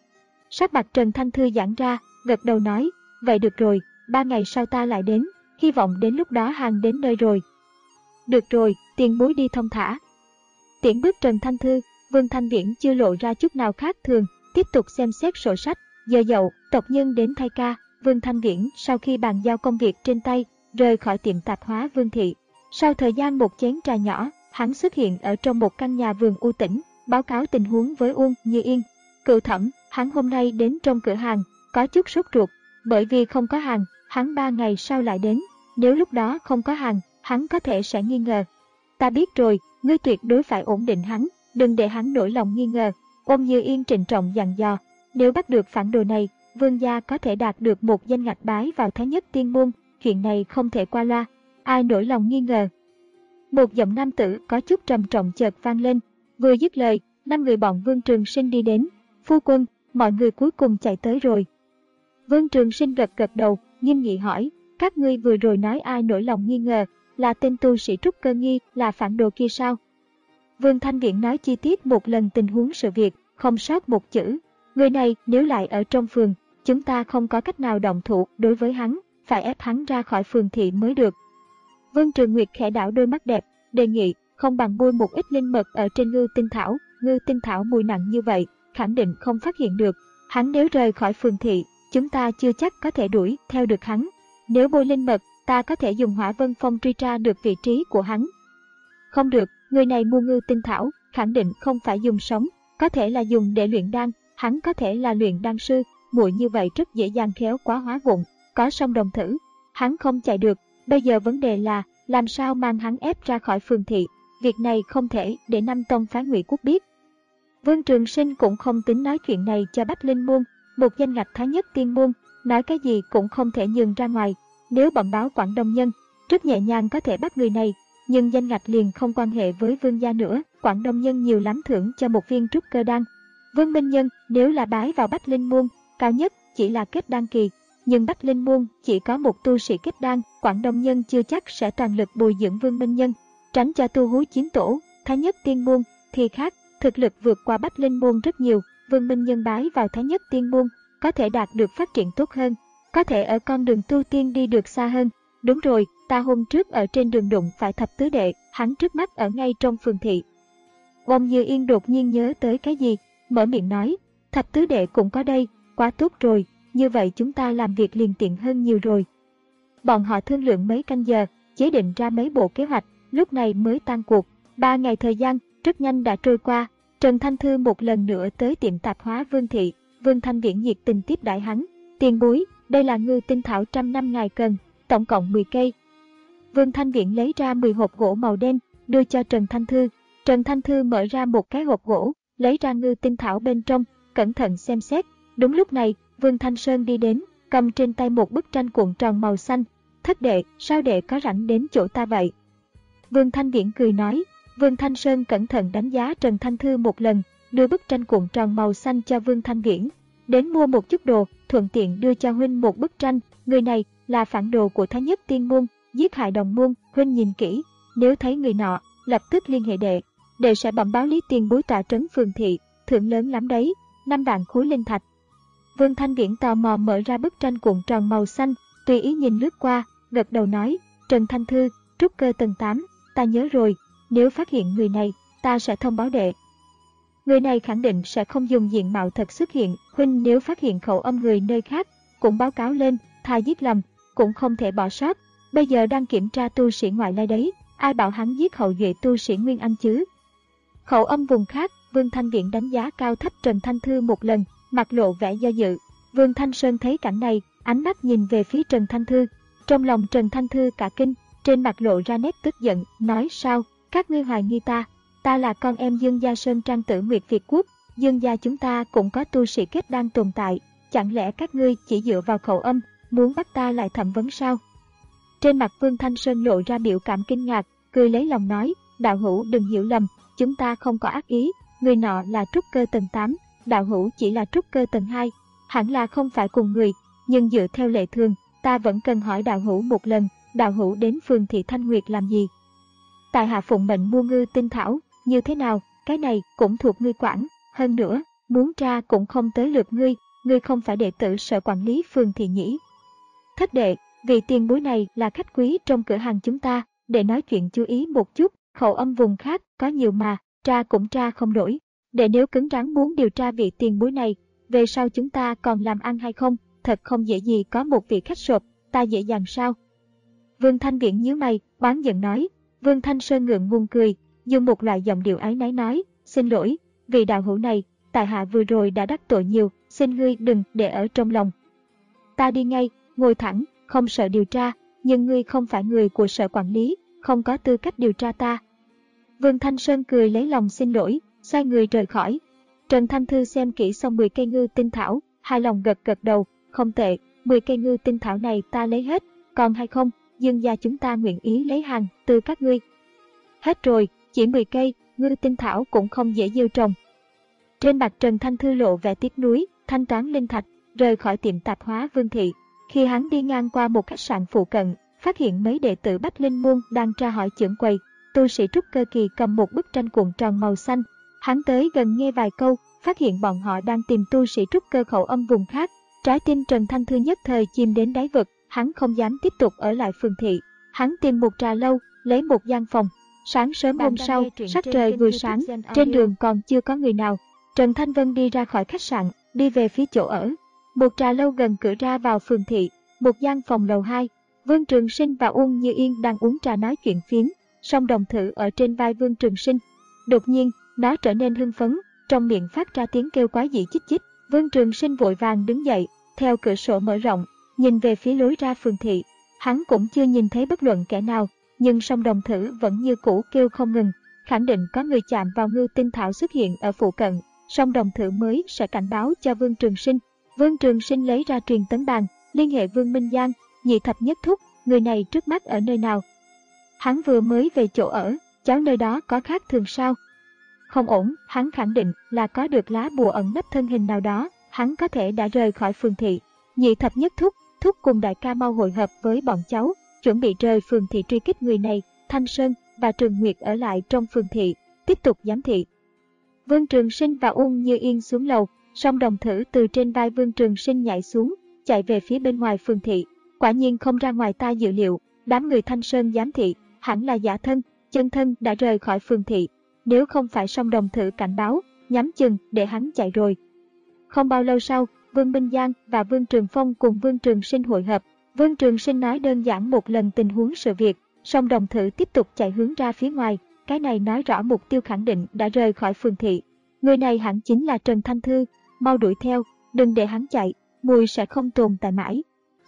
Sắc mặt Trần Thanh Thư giãn ra, gật đầu nói, vậy được rồi, ba ngày sau ta lại đến, hy vọng đến lúc đó hàng đến nơi rồi. Được rồi, tiền bối đi thông thả. Tiễn bước Trần Thanh Thư, Vương Thanh Viễn chưa lộ ra chút nào khác thường, tiếp tục xem xét sổ sách. Giờ dậu, tộc nhân đến thay ca, Vương Thanh Viễn sau khi bàn giao công việc trên tay, rời khỏi tiệm tạp hóa Vương thị. Sau thời gian một chén trà nhỏ, hắn xuất hiện ở trong một căn nhà vườn u tĩnh, báo cáo tình huống với Uông Như Yên. Cựu Thẩm, hắn hôm nay đến trong cửa hàng, có chút sốt ruột, bởi vì không có hàng, hắn ba ngày sau lại đến, nếu lúc đó không có hàng, hắn có thể sẽ nghi ngờ. Ta biết rồi, ngươi tuyệt đối phải ổn định hắn, đừng để hắn nổi lòng nghi ngờ. Uông Như Yên trịnh trọng dặn dò. Nếu bắt được phản đồ này, Vương gia có thể đạt được một danh ngạch bái vào Thái Nhất Tiên Môn, chuyện này không thể qua loa. Ai nổi lòng nghi ngờ? Một giọng nam tử có chút trầm trọng chợt vang lên. Vừa dứt lời, năm người bọn Vương Trường Sinh đi đến. Phu quân, mọi người cuối cùng chạy tới rồi. Vương Trường Sinh gật gật đầu, nghiêm nghị hỏi, các ngươi vừa rồi nói ai nổi lòng nghi ngờ, là tên tu sĩ trúc cơ nghi là phản đồ kia sao? Vương Thanh Viễn nói chi tiết một lần tình huống sự việc, không sót một chữ. Người này nếu lại ở trong phường, chúng ta không có cách nào động thủ đối với hắn, phải ép hắn ra khỏi phường thị mới được. Vương Trường Nguyệt khẽ đảo đôi mắt đẹp, đề nghị, không bằng bôi một ít linh mật ở trên ngư tinh thảo, ngư tinh thảo mùi nặng như vậy, khẳng định không phát hiện được. Hắn nếu rời khỏi phường thị, chúng ta chưa chắc có thể đuổi theo được hắn. Nếu bôi linh mật, ta có thể dùng hỏa vân phong truy tra được vị trí của hắn. Không được, người này mua ngư tinh thảo, khẳng định không phải dùng sống, có thể là dùng để luyện đan, hắn có thể là luyện đan sư, muội như vậy rất dễ dàng khéo quá hóa vụn, có song đồng thử. Hắn không chạy được, bây giờ vấn đề là làm sao mang hắn ép ra khỏi phường thị, việc này không thể để Năm Tông phái Ngụy Quốc biết. Vương Trường Sinh cũng không tính nói chuyện này cho Bách Linh Môn, một danh ngạch Thái Nhất Tiên Môn, nói cái gì cũng không thể nhường ra ngoài. Nếu bẩm báo Quảng Đông Nhân, rất nhẹ nhàng có thể bắt người này, nhưng danh ngạch liền không quan hệ với Vương gia nữa. Quảng Đông Nhân nhiều lắm thưởng cho một viên trúc cơ đan. Vương Minh Nhân nếu là bái vào Bách Linh Môn, cao nhất chỉ là kết đan kỳ, nhưng Bách Linh Môn chỉ có một tu sĩ kết đan, Quảng Đông Nhân chưa chắc sẽ toàn lực bồi dưỡng Vương Minh Nhân, tránh cho tu hú chiến tổ. Thái Nhất Tiên Môn thì khác, thực lực vượt qua Bách Linh Môn rất nhiều, Vương Minh Nhân bái vào Thái Nhất Tiên Môn, có thể đạt được phát triển tốt hơn, có thể ở con đường tu tiên đi được xa hơn. Đúng rồi, ta hôm trước ở trên đường đụng phải Thập Tứ Đệ, hắn trước mắt ở ngay trong phường thị. Bông Như Yên đột nhiên nhớ tới cái gì, mở miệng nói, Thập Tứ Đệ cũng có đây, quá tốt rồi, như vậy chúng ta làm việc liền tiện hơn nhiều rồi. Bọn họ thương lượng mấy canh giờ, chế định ra mấy bộ kế hoạch, lúc này mới tan cuộc. Ba ngày thời gian, rất nhanh đã trôi qua. Trần Thanh Thư một lần nữa tới tiệm tạp hóa Vương thị, Vương Thanh Viễn nhiệt tình tiếp đãi hắn. Tiền bối, đây là ngư tinh thảo trăm năm ngài cần, tổng cộng mười cây. Vương Thanh Viễn lấy ra mười hộp gỗ màu đen, đưa cho Trần Thanh Thư. Trần Thanh Thư mở ra một cái hộp gỗ, lấy ra ngư tinh thảo bên trong, cẩn thận xem xét. Đúng lúc này, Vương Thanh Sơn đi đến, cầm trên tay một bức tranh cuộn tròn màu xanh. Thất đệ, sao đệ có rảnh đến chỗ ta vậy? Vương Thanh Viễn cười nói. Vương Thanh Sơn cẩn thận đánh giá Trần Thanh Thư một lần, đưa bức tranh cuộn tròn màu xanh cho Vương Thanh Viễn. Đến mua một chút đồ, thuận tiện đưa cho huynh một bức tranh. Người này là phản đồ của Thái Nhất Tiên Môn, giết hại đồng môn, huynh nhìn kỹ. Nếu thấy người nọ, lập tức liên hệ đệ. Đệ sẽ bẩm báo Lý tiền bối tọa trấn phường thị, thưởng lớn lắm đấy, năm vạn khối linh thạch. Vương Thanh Viễn tò mò mở ra bức tranh cuộn tròn màu xanh, tùy ý nhìn lướt qua, gật đầu nói, Trần Thanh Thư, trúc cơ tầng tám, ta nhớ rồi, nếu phát hiện người này, ta sẽ thông báo đệ. Người này khẳng định sẽ không dùng diện mạo thật xuất hiện, huynh nếu phát hiện khẩu âm người nơi khác, cũng báo cáo lên, thà giết lầm, cũng không thể bỏ sót. Bây giờ đang kiểm tra tu sĩ ngoại lai đấy, ai bảo hắn giết hậu duệ tu sĩ Nguyên Anh chứ? Khẩu âm vùng khác, Vương Thanh Viễn đánh giá cao thấp Trần Thanh Thư một lần, mặt lộ vẻ do dự. Vương Thanh Sơn thấy cảnh này, ánh mắt nhìn về phía Trần Thanh Thư. Trong lòng Trần Thanh Thư cả kinh, trên mặt lộ ra nét tức giận, nói sao, các ngươi hoài nghi ta, ta là con em Dương gia Sơn Trang tử Nguyệt Việt Quốc, Dương gia chúng ta cũng có tu sĩ kết đan tồn tại, chẳng lẽ các ngươi chỉ dựa vào khẩu âm, muốn bắt ta lại thẩm vấn sao? Trên mặt Vương Thanh Sơn lộ ra biểu cảm kinh ngạc, cười lấy lòng nói, đạo hữu đừng hiểu lầm, chúng ta không có ác ý, người nọ là trúc cơ tầng tám, đạo hữu chỉ là trúc cơ tầng hai, hẳn là không phải cùng người, nhưng dựa theo lệ thường, ta vẫn cần hỏi đạo hữu một lần, đạo hữu đến phường thị Thanh Nguyệt làm gì? Tại hạ phụng mệnh mua ngư tinh thảo, như thế nào, cái này cũng thuộc ngươi quản, hơn nữa, muốn tra cũng không tới lượt ngươi, ngươi không phải đệ tử sở quản lý phường thị nhỉ? Thất đệ, vị tiền bối này là khách quý trong cửa hàng chúng ta, để nói chuyện chú ý một chút, khẩu âm vùng khác có nhiều mà, tra cũng tra không nổi. Để nếu cứng rắn muốn điều tra vị tiền bối này, về sau chúng ta còn làm ăn hay không, thật không dễ gì có một vị khách sộp, ta dễ dàng sao? Vương Thanh Viễn nhíu mày, oán giận nói. Vương Thanh Sơn ngượng ngùng cười, dùng một loại giọng điệu áy náy nói, xin lỗi, vị đạo hữu này, tại hạ vừa rồi đã đắc tội nhiều, xin ngươi đừng để ở trong lòng. Ta đi ngay, ngồi thẳng, không sợ điều tra, nhưng ngươi không phải người của sở quản lý, không có tư cách điều tra ta. Vương Thanh Sơn cười lấy lòng xin lỗi, xoay người rời khỏi. Trần Thanh Thư xem kỹ xong mười cây ngư tinh thảo, hài lòng gật gật đầu, không tệ, mười cây ngư tinh thảo này ta lấy hết, còn hay không, Dương gia chúng ta nguyện ý lấy hàng từ các ngươi. Hết rồi, chỉ mười cây, ngư tinh thảo cũng không dễ gieo trồng. Trên mặt Trần Thanh Thư lộ vẻ tiếc nuối, thanh toán linh thạch, rời khỏi tiệm tạp hóa Vương thị. Khi hắn đi ngang qua một khách sạn phụ cận, phát hiện mấy đệ tử Bách Linh Môn đang tra hỏi chưởng quầy, tu sĩ trúc cơ kỳ cầm một bức tranh cuộn tròn màu xanh. Hắn tới gần nghe vài câu, phát hiện bọn họ đang tìm tu sĩ trúc cơ khẩu âm vùng khác. Trái tim Trần Thanh Thư nhất thời chìm đến đáy vực, hắn không dám tiếp tục ở lại phường thị. Hắn tìm một trà lâu, lấy một gian phòng. Sáng sớm hôm sau, sắc trời vừa sáng, trên đường còn chưa có người nào. Trần Thanh Vân đi ra khỏi khách sạn, đi về phía chỗ ở. Một trà lâu gần cửa ra vào phường thị, một gian phòng lầu hai, Vương Trường Sinh và Uông Như Yên đang uống trà nói chuyện phiếm, song đồng thử ở trên vai Vương Trường Sinh. Đột nhiên, nó trở nên hưng phấn, trong miệng phát ra tiếng kêu quái dị chích chích. Vương Trường Sinh vội vàng đứng dậy, theo cửa sổ mở rộng, nhìn về phía lối ra phường thị. Hắn cũng chưa nhìn thấy bất luận kẻ nào, nhưng song đồng thử vẫn như cũ kêu không ngừng, khẳng định có người chạm vào ngưu tinh thảo xuất hiện ở phụ cận. Song đồng thử mới sẽ cảnh báo cho Vương Trường Sinh. Vương Trường Sinh lấy ra truyền tấn bàn, liên hệ Vương Minh Giang, Nhị Thập Nhất Thúc, người này trước mắt ở nơi nào? Hắn vừa mới về chỗ ở, cháu nơi đó có khác thường sao? Không ổn, hắn khẳng định là có được lá bùa ẩn nấp thân hình nào đó, hắn có thể đã rời khỏi phường thị. Nhị Thập Nhất Thúc, Thúc cùng đại ca mau hội hợp với bọn cháu, chuẩn bị rời phường thị truy kích người này. Thanh Sơn và Trường Nguyệt ở lại trong phường thị, tiếp tục giám thị. Vương Trường Sinh và Uông Như Yên xuống lầu, song đồng thử từ trên vai Vương Trường Sinh nhảy xuống, chạy về phía bên ngoài phường thị. Quả nhiên không ra ngoài tai dự liệu, đám người Thanh Sơn giám thị, hẳn là giả thân, chân thân đã rời khỏi phường thị. Nếu không phải song đồng thử cảnh báo, nhắm chừng để hắn chạy rồi. Không bao lâu sau, Vương Minh Giang và Vương Trường Phong cùng Vương Trường Sinh hội hợp. Vương Trường Sinh nói đơn giản một lần tình huống sự việc, song đồng thử tiếp tục chạy hướng ra phía ngoài. Cái này nói rõ mục tiêu khẳng định đã rời khỏi phường thị. Người này hẳn chính là Trần Thanh Thư, mau đuổi theo, đừng để hắn chạy, mùi sẽ không tồn tại mãi.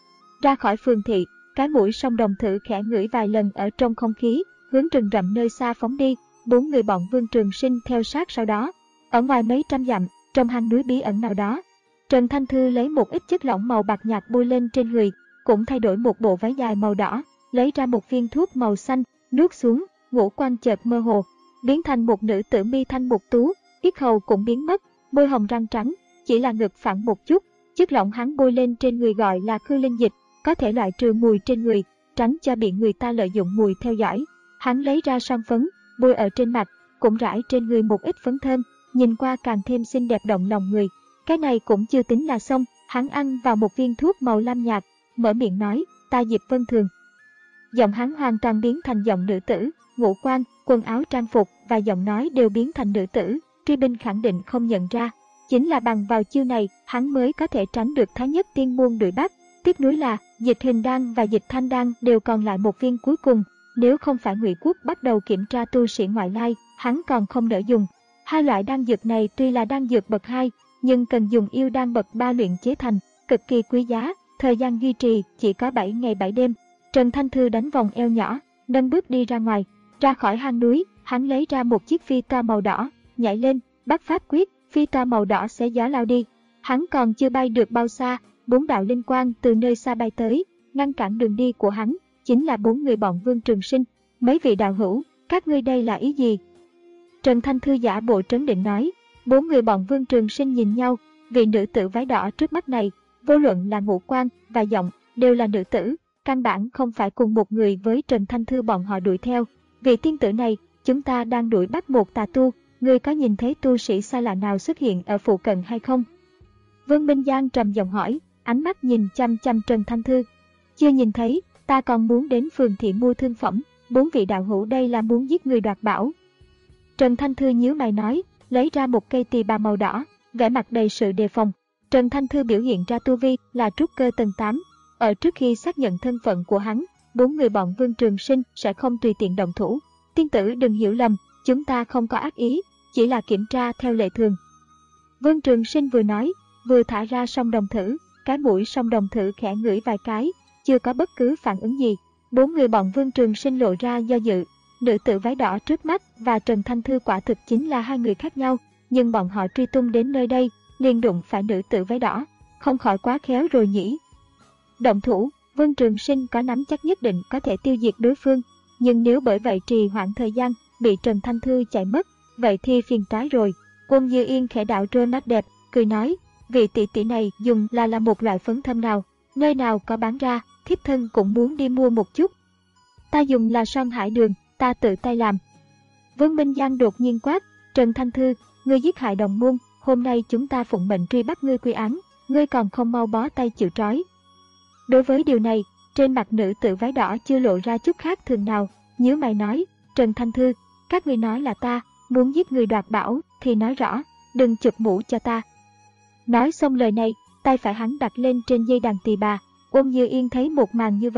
Ra khỏi phường thị, cái mũi song đồng thử khẽ ngửi vài lần ở trong không khí, hướng rừng rậm nơi xa phóng đi. Bốn người bọn Vương Trường Sinh theo sát sau đó. Ở ngoài mấy trăm dặm, trong hang núi bí ẩn nào đó, Trần Thanh Thư lấy một ít chất lỏng màu bạc nhạt bôi lên trên người, cũng thay đổi một bộ váy dài màu đỏ, lấy ra một viên thuốc màu xanh, nuốt xuống, ngũ quan chợt mơ hồ, biến thành một nữ tử mi thanh mục tú, yết hầu cũng biến mất, môi hồng răng trắng, chỉ là ngực phẳng một chút. Chất lỏng hắn bôi lên trên người gọi là khư linh dịch, có thể loại trừ mùi trên người, tránh cho bị người ta lợi dụng mùi theo dõi. Hắn lấy ra son phấn, bôi ở trên mặt, cũng rải trên người một ít phấn thơm, nhìn qua càng thêm xinh đẹp động lòng người. Cái này cũng chưa tính là xong, hắn ăn vào một viên thuốc màu lam nhạt, mở miệng nói, ta Diệp Vân Thường. Giọng hắn hoàn toàn biến thành giọng nữ tử, ngũ quan, quần áo trang phục và giọng nói đều biến thành nữ tử, truy binh khẳng định không nhận ra. Chính là bằng vào chiêu này, hắn mới có thể tránh được Thái Nhất Tiên Môn đuổi bắt. Tiếc nuối là, Dịch Hình Đan và Dịch Thanh Đan đều còn lại một viên cuối cùng. Nếu không phải Ngụy Quốc bắt đầu kiểm tra tu sĩ ngoại lai, hắn còn không nỡ dùng. Hai loại đan dược này tuy là đan dược bậc hai, nhưng cần dùng yêu đan bậc ba luyện chế thành, cực kỳ quý giá, thời gian duy trì chỉ có bảy ngày bảy đêm. Trần Thanh Thư đánh vòng eo nhỏ, nâng bước đi ra ngoài, ra khỏi hang núi, hắn lấy ra một chiếc phi toa màu đỏ, nhảy lên, bắt pháp quyết, phi toa màu đỏ xé gió lao đi. Hắn còn chưa bay được bao xa, bốn đạo linh quang từ nơi xa bay tới, ngăn cản đường đi của hắn, chính là bốn người bọn Vương Trường Sinh. Mấy vị đạo hữu, các ngươi đây là ý gì? Trần Thanh Thư giả bộ trấn định nói. Bốn người bọn Vương Trường Sinh nhìn nhau, vị nữ tử váy đỏ trước mắt này, vô luận là ngũ quan và giọng, đều là nữ tử, căn bản không phải cùng một người với Trần Thanh Thư bọn họ đuổi theo. Vị tiên tử này, chúng ta đang đuổi bắt một tà tu, ngươi có nhìn thấy tu sĩ xa lạ nào xuất hiện ở phụ cận hay không? Vương Minh Giang trầm giọng hỏi, ánh mắt nhìn chăm chăm Trần Thanh Thư. Chưa nhìn thấy, ta còn muốn đến phường thị mua thương phẩm, bốn vị đạo hữu đây là muốn giết người đoạt bảo. Trần Thanh Thư nhíu mày nói, lấy ra một cây tỳ bà màu đỏ, vẻ mặt đầy sự đề phòng. Trần Thanh Thư biểu hiện ra tu vi là trúc cơ tầng tám. Ở trước khi xác nhận thân phận của hắn, bốn người bọn Vương Trường Sinh sẽ không tùy tiện động thủ. Tiên tử đừng hiểu lầm, chúng ta không có ác ý, chỉ là kiểm tra theo lệ thường. Vương Trường Sinh vừa nói, vừa thả ra song đồng thử, cái mũi song đồng thử khẽ ngửi vài cái, chưa có bất cứ phản ứng gì. Bốn người bọn Vương Trường Sinh lộ ra do dự. Nữ tử váy đỏ trước mắt và Trần Thanh Thư quả thực chính là hai người khác nhau, nhưng bọn họ truy tung đến nơi đây, liền đụng phải nữ tử váy đỏ, không khỏi quá khéo rồi nhỉ. Động thủ, Vương Trường Sinh có nắm chắc nhất định có thể tiêu diệt đối phương, nhưng nếu bởi vậy trì hoãn thời gian, bị Trần Thanh Thư chạy mất, vậy thì phiền toái rồi. Uông Như Yên khẽ đạo đôi mắt đẹp, cười nói, vị tỷ tỷ này dùng là là một loại phấn thâm nào, nơi nào có bán ra, thiếp thân cũng muốn đi mua một chút. Ta dùng là son hải đường, ta tự tay làm. Vương Minh Giang đột nhiên quát, Trần Thanh Thư, ngươi giết hại đồng môn, hôm nay chúng ta phụng mệnh truy bắt ngươi quy án, ngươi còn không mau bó tay chịu trói. Đối với điều này, trên mặt nữ tử váy đỏ chưa lộ ra chút khác thường nào, nhíu mày nói, Trần Thanh Thư, các ngươi nói là ta, muốn giết người đoạt bảo, thì nói rõ, đừng chụp mũ cho ta. Nói xong lời này, tay phải hắn đặt lên trên dây đàn tỳ bà. Uông Như Yên thấy một màn như vậy,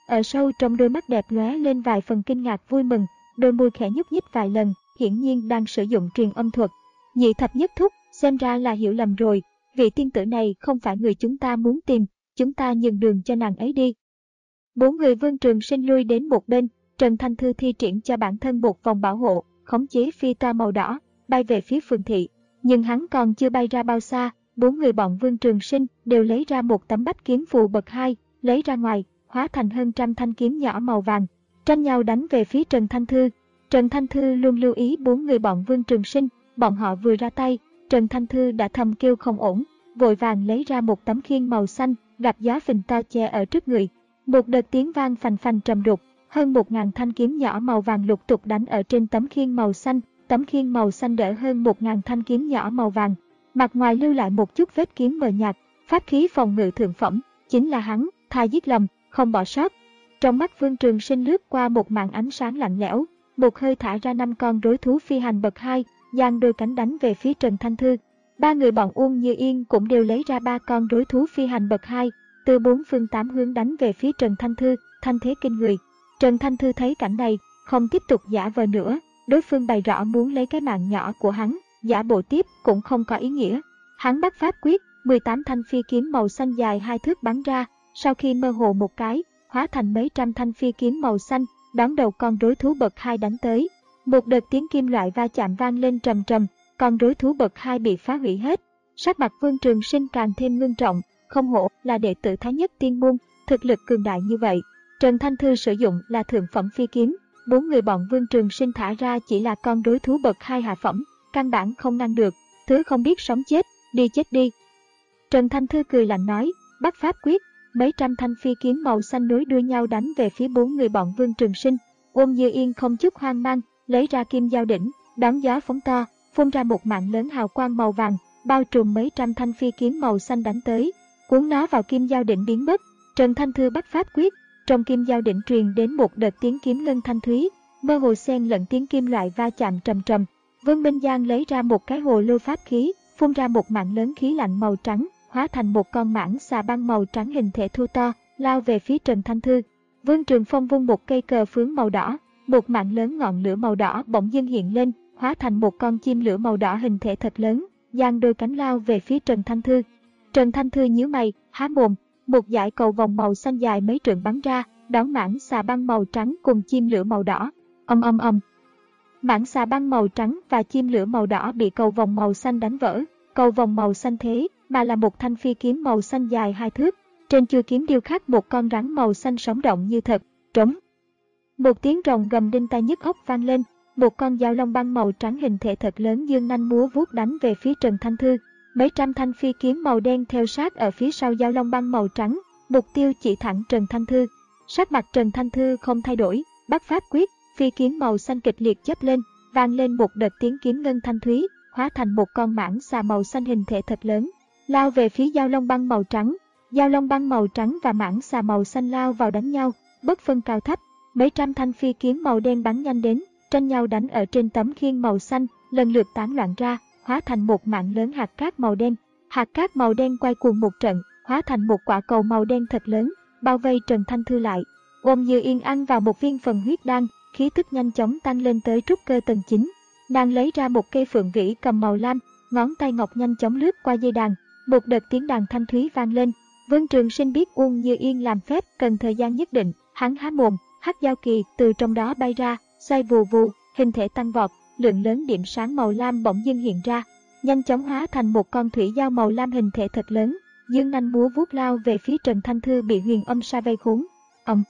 Ở sâu trong đôi mắt đẹp lóe lên vài phần kinh ngạc vui mừng, đôi môi khẽ nhúc nhích vài lần, hiển nhiên đang sử dụng truyền âm thuật. Nhị thập nhất thúc, xem ra là hiểu lầm rồi, vị tiên tử này không phải người chúng ta muốn tìm, chúng ta nhường đường cho nàng ấy đi. Bốn người Vương Trường Sinh lui đến một bên, Trần Thanh Thư thi triển cho bản thân một vòng bảo hộ, khống chế phi toa màu đỏ, bay về phía Phường Thị. Nhưng hắn còn chưa bay ra bao xa, bốn người bọn Vương Trường Sinh đều lấy ra một tấm bách kiếm phù bậc hai, lấy ra ngoài, hóa thành hơn trăm thanh kiếm nhỏ màu vàng, tranh nhau đánh về phía Trần Thanh Thư. Trần Thanh Thư luôn lưu ý bốn người bọn Vương Trường Sinh, bọn họ vừa ra tay, Trần Thanh Thư đã thầm kêu không ổn, vội vàng lấy ra một tấm khiên màu xanh, gặp gió phình to che ở trước người. Một đợt tiếng vang phành phành trầm đục, hơn một ngàn thanh kiếm nhỏ màu vàng lục tục đánh ở trên tấm khiên màu xanh, tấm khiên màu xanh đỡ hơn một ngàn thanh kiếm nhỏ màu vàng. Mặt ngoài lưu lại một chút vết kiếm mờ nhạt, pháp khí phòng ngự thượng phẩm, chính là hắn, tha giết lầm, không bỏ sót. Trong mắt Vương Trường Sinh lướt qua một màn ánh sáng lạnh lẽo, một hơi thả ra năm con rối thú phi hành bậc hai, giang đôi cánh đánh về phía Trần Thanh Thư. Ba người bọn Uông Như Yên cũng đều lấy ra ba con rối thú phi hành bậc hai, từ bốn phương tám hướng đánh về phía Trần Thanh Thư, thanh thế kinh người. Trần Thanh Thư thấy cảnh này, không tiếp tục giả vờ nữa, đối phương bày rõ muốn lấy cái mạng nhỏ của hắn, giả bộ tiếp cũng không có ý nghĩa. Hắn bắt pháp quyết, mười tám thanh phi kiếm màu xanh dài hai thước bắn ra, sau khi mơ hồ một cái, hóa thành mấy trăm thanh phi kiếm màu xanh, đón đầu con rối thú bậc hai đánh tới. Một đợt tiếng kim loại va chạm vang lên trầm trầm, con rối thú bậc hai bị phá hủy hết. Sắc mặt Vương Trường Sinh càng thêm ngưng trọng, không hổ là đệ tử Thái Nhất Tiên Môn, thực lực cường đại như vậy. Trần Thanh Thư sử dụng là thượng phẩm phi kiếm, bốn người bọn Vương Trường Sinh thả ra chỉ là con rối thú bậc hai hạ phẩm, căn bản không ngăn được, thứ không biết sống chết, đi chết đi. Trần Thanh Thư cười lạnh nói, bắt pháp quyết, mấy trăm thanh phi kiếm màu xanh nối đuôi nhau đánh về phía bốn người bọn Vương Trường Sinh. Uông Như Yên không chút hoang mang, lấy ra kim giao đỉnh, đón gió phóng to, phun ra một mạng lớn hào quang màu vàng, bao trùm mấy trăm thanh phi kiếm màu xanh đánh tới, cuốn nó vào kim giao đỉnh biến mất. Trần Thanh Thư bắt pháp quyết, trong kim giao đỉnh truyền đến một đợt tiếng kiếm ngân thanh thúy, mơ hồ xen lẫn tiếng kim loại va chạm trầm trầm. Vương Minh Giang lấy ra một cái hồ lô pháp khí, phun ra một mạng lớn khí lạnh màu trắng, hóa thành một con mãng xà băng màu trắng hình thể thô to, lao về phía Trần Thanh Thư. Vương Trường Phong vung một cây cờ phướng màu đỏ, một mạng lớn ngọn lửa màu đỏ bỗng dưng hiện lên, hóa thành một con chim lửa màu đỏ hình thể thật lớn, giang đôi cánh lao về phía Trần Thanh Thư. Trần Thanh Thư nhíu mày, há mồm, một dải cầu vòng màu xanh dài mấy trượng bắn ra, đón mãng xà băng màu trắng cùng chim lửa màu đỏ. Ầm ầm ầm. Mãng xà băng màu trắng và chim lửa màu đỏ bị cầu vòng màu xanh đánh vỡ. Cầu vòng màu xanh thế mà là một thanh phi kiếm màu xanh dài hai thước, trên chuôi kiếm điêu khắc một con rắn màu xanh sống động như thật. Trống. Một tiếng rồng gầm đinh tai nhức óc vang lên, một con dao long băng màu trắng hình thể thật lớn giương nanh múa vuốt đánh về phía Trần Thanh Thư. Mấy trăm thanh phi kiếm màu đen theo sát ở phía sau dao long băng màu trắng, mục tiêu chỉ thẳng Trần Thanh Thư. Sắc mặt Trần Thanh Thư không thay đổi, bắt pháp quyết, phi kiếm màu xanh kịch liệt chớp lên, vang lên một đợt tiếng kiếm ngân thanh thúy, hóa thành một con mãng xà màu xanh hình thể thật lớn, lao về phía dao long băng màu trắng. Dao long băng màu trắng và mãng xà màu xanh lao vào đánh nhau, bất phân cao thấp. Mấy trăm thanh phi kiếm màu đen bắn nhanh đến, tranh nhau đánh ở trên tấm khiên màu xanh, lần lượt tán loạn ra, hóa thành một mạng lớn hạt cát màu đen. Hạt cát màu đen quay cuồng một trận, hóa thành một quả cầu màu đen thật lớn, bao vây Trần Thanh Thư lại. Uông Như Yên ăn vào một viên phần huyết đan, khí tức nhanh chóng tăng lên tới trúc cơ tầng chín. Nàng lấy ra một cây phượng vĩ cầm màu lam, ngón tay ngọc nhanh chóng lướt qua dây đàn, một đợt tiếng đàn thanh thúy vang lên. Vương Trường Sinh biết Uông Như Yên làm phép cần thời gian nhất định, hắn há mồm, hắc giao kỳ từ trong đó bay ra, xoay vù vù, hình thể tăng vọt, lượng lớn điểm sáng màu lam bỗng dưng hiện ra, nhanh chóng hóa thành một con thủy dao màu lam hình thể thật lớn, dương nanh múa vuốt lao về phía Trần Thanh Thư bị huyền âm sa vây khốn. Ầm.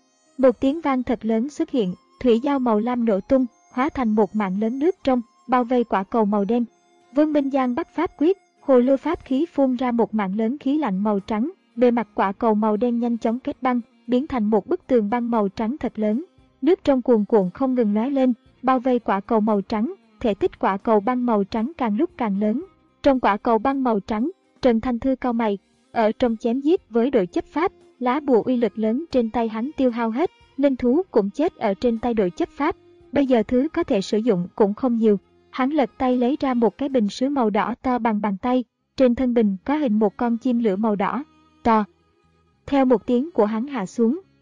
Một tiếng vang thật lớn xuất hiện, thủy dao màu lam nổ tung, hóa thành một mạng lớn nước trong, bao vây quả cầu màu đen. Vương Minh Giang bắt pháp quyết, hồ lô pháp khí phun ra một mạng lớn khí lạnh màu trắng, bề mặt quả cầu màu đen nhanh chóng kết băng, biến thành một bức tường băng màu trắng thật lớn. Nước trong cuồn cuộn không ngừng lóe lên, bao vây quả cầu màu trắng, thể tích quả cầu băng màu trắng càng lúc càng lớn. Trong quả cầu băng màu trắng, Trần Thanh Thư cau mày, ở trong chém giết với đội chấp pháp, lá bùa uy lực lớn trên tay hắn tiêu hao hết, linh thú cũng chết ở trên tay đội chấp pháp. Bây giờ thứ có thể sử dụng cũng không nhiều. Hắn lật tay lấy ra một cái bình sứ màu đỏ to bằng bàn tay, trên thân bình có hình một con chim lửa màu đỏ, to. Theo một tiếng của hắn hạ xuống,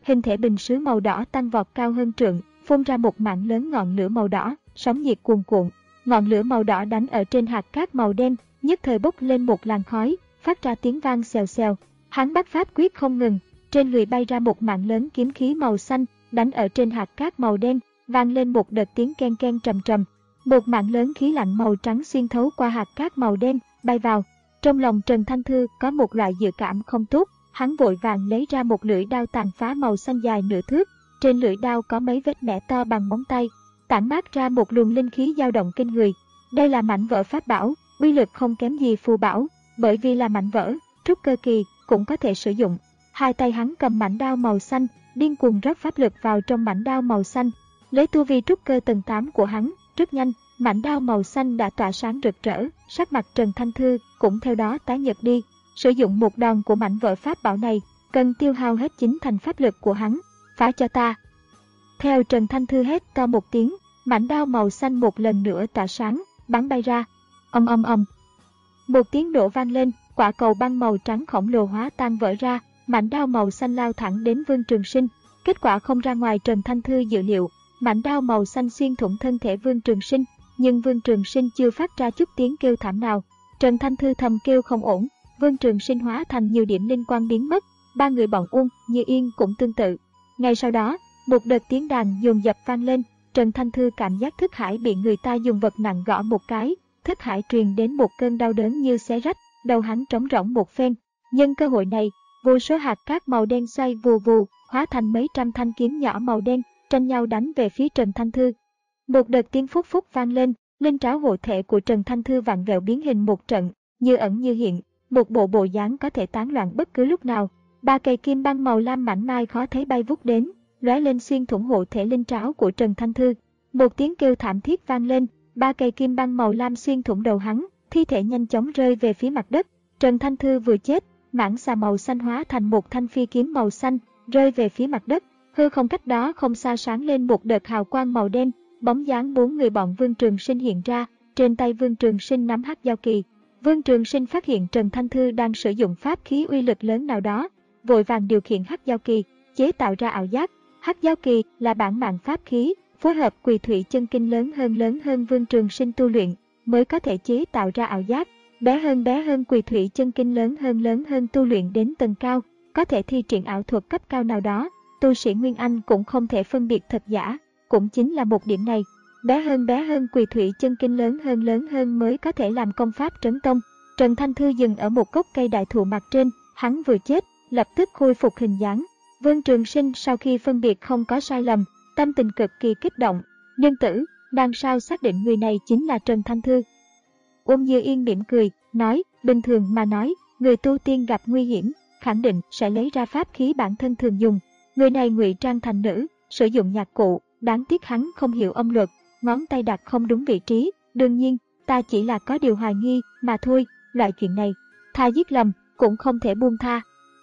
hình thể bình sứ màu đỏ tăng vọt cao hơn trượng, phun ra một mảng lớn ngọn lửa màu đỏ, sóng nhiệt cuồn cuộn. Ngọn lửa màu đỏ đánh ở trên hạt cát màu đen, nhất thời bốc lên một làn khói, phát ra tiếng vang xèo xèo. Hắn bắt pháp quyết không ngừng, trên người bay ra một mảng lớn kiếm khí màu xanh, đánh ở trên hạt cát màu đen, vang lên một đợt tiếng ken ken trầm trầm. Một mảng lớn khí lạnh màu trắng xuyên thấu qua hạt cát màu đen, bay vào. Trong lòng Trần Thanh Thư có một loại dự cảm không tốt, hắn vội vàng lấy ra một lưỡi đao tàn phá màu xanh dài nửa thước, trên lưỡi đao có mấy vết mẻ to bằng móng tay, tản mát ra một luồng linh khí dao động kinh người. Đây là mảnh vỡ pháp bảo, uy lực không kém gì phù bảo, bởi vì là mảnh vỡ, trúc cơ kỳ cũng có thể sử dụng. Hai tay hắn cầm mảnh đao màu xanh, điên cuồng rót pháp lực vào trong mảnh đao màu xanh. Lấy tu vi trúc cơ tầng tám của hắn, rất nhanh, mảnh đao màu xanh đã tỏa sáng rực rỡ, sắc mặt Trần Thanh Thư cũng theo đó tái nhợt đi. Sử dụng một đòn của mảnh vỡ pháp bảo này, cần tiêu hao hết chính thành pháp lực của hắn. Phá cho ta! Theo Trần Thanh Thư hét to một tiếng, mảnh đao màu xanh một lần nữa tỏa sáng, bắn bay ra. Ầm ầm ầm. Một tiếng nổ vang lên, quả cầu băng màu trắng khổng lồ hóa tan vỡ ra, mảnh đao màu xanh lao thẳng đến Vương Trường Sinh. Kết quả không ra ngoài Trần Thanh Thư dự liệu, mảnh đao màu xanh xuyên thủng thân thể Vương Trường Sinh, nhưng Vương Trường Sinh chưa phát ra chút tiếng kêu thảm nào. Trần Thanh Thư thầm kêu không ổn, Vương Trường Sinh hóa thành nhiều điểm linh quang biến mất, ba người bọn Uông, Như Yên cũng tương tự. Ngay sau đó, một đợt tiếng đàn dồn dập vang lên, Trần Thanh Thư cảm giác thức hải bị người ta dùng vật nặng gõ một cái, thức hải truyền đến một cơn đau đớn như xé rách, đầu hắn trống rỗng một phen. Nhân cơ hội này, vô số hạt cát màu đen xoay vù vù, hóa thành mấy trăm thanh kiếm nhỏ màu đen, tranh nhau đánh về phía Trần Thanh Thư. Một đợt tiếng phúc phúc vang lên, linh tráo hộ thể của Trần Thanh Thư vặn vẹo biến hình một trận, như ẩn như hiện, một bộ bộ dáng có thể tán loạn bất cứ lúc nào. Ba cây kim băng màu lam mảnh mai khó thấy bay vút đến, lóe lên xuyên thủng hộ thể linh tráo của Trần Thanh Thư. Một tiếng kêu thảm thiết vang lên, ba cây kim băng màu lam xuyên thủng đầu hắn, thi thể nhanh chóng rơi về phía mặt đất. Trần Thanh Thư vừa chết, mảng xà màu xanh hóa thành một thanh phi kiếm màu xanh, rơi về phía mặt đất. Hư không cách đó không xa sáng lên một đợt hào quang màu đen, bóng dáng bốn người bọn Vương Trường Sinh hiện ra, trên tay Vương Trường Sinh nắm hắc giao kỳ. Vương Trường Sinh phát hiện Trần Thanh Thư đang sử dụng pháp khí uy lực lớn nào đó, vội vàng điều khiển hắc giao kỳ, chế tạo ra ảo giác. Hắc giao kỳ là bản mạng pháp khí, phối hợp quỳ thủy chân kinh lớn hơn lớn hơn Vương Trường Sinh tu luyện, mới có thể chế tạo ra ảo giác. Bé hơn bé hơn quỳ thủy chân kinh lớn hơn lớn hơn tu luyện đến tầng cao, có thể thi triển ảo thuật cấp cao nào đó. Tu sĩ Nguyên Anh cũng không thể phân biệt thật giả, cũng chính là một điểm này. Bé hơn bé hơn quỳ thủy chân kinh lớn hơn lớn hơn mới có thể làm công pháp trấn tông. Trần Thanh Thư dừng ở một gốc cây đại thụ mặt trên, hắn vừa chết, lập tức khôi phục hình dáng. Vương Trường Sinh sau khi phân biệt không có sai lầm, tâm tình cực kỳ kích động. Nhân tử, đang sao xác định người này chính là Trần Thanh Thư. Uông Như Yên mỉm cười, nói, bình thường mà nói, người tu tiên gặp nguy hiểm, khẳng định sẽ lấy ra pháp khí bản thân thường dùng. Người này ngụy trang thành nữ, sử dụng nhạc cụ, đáng tiếc hắn không hiểu âm luật, ngón tay đặt không đúng vị trí. Đương nhiên, ta chỉ là có điều hoài nghi mà thôi, loại chuyện này, tha giết lầm, cũng không thể buông tha.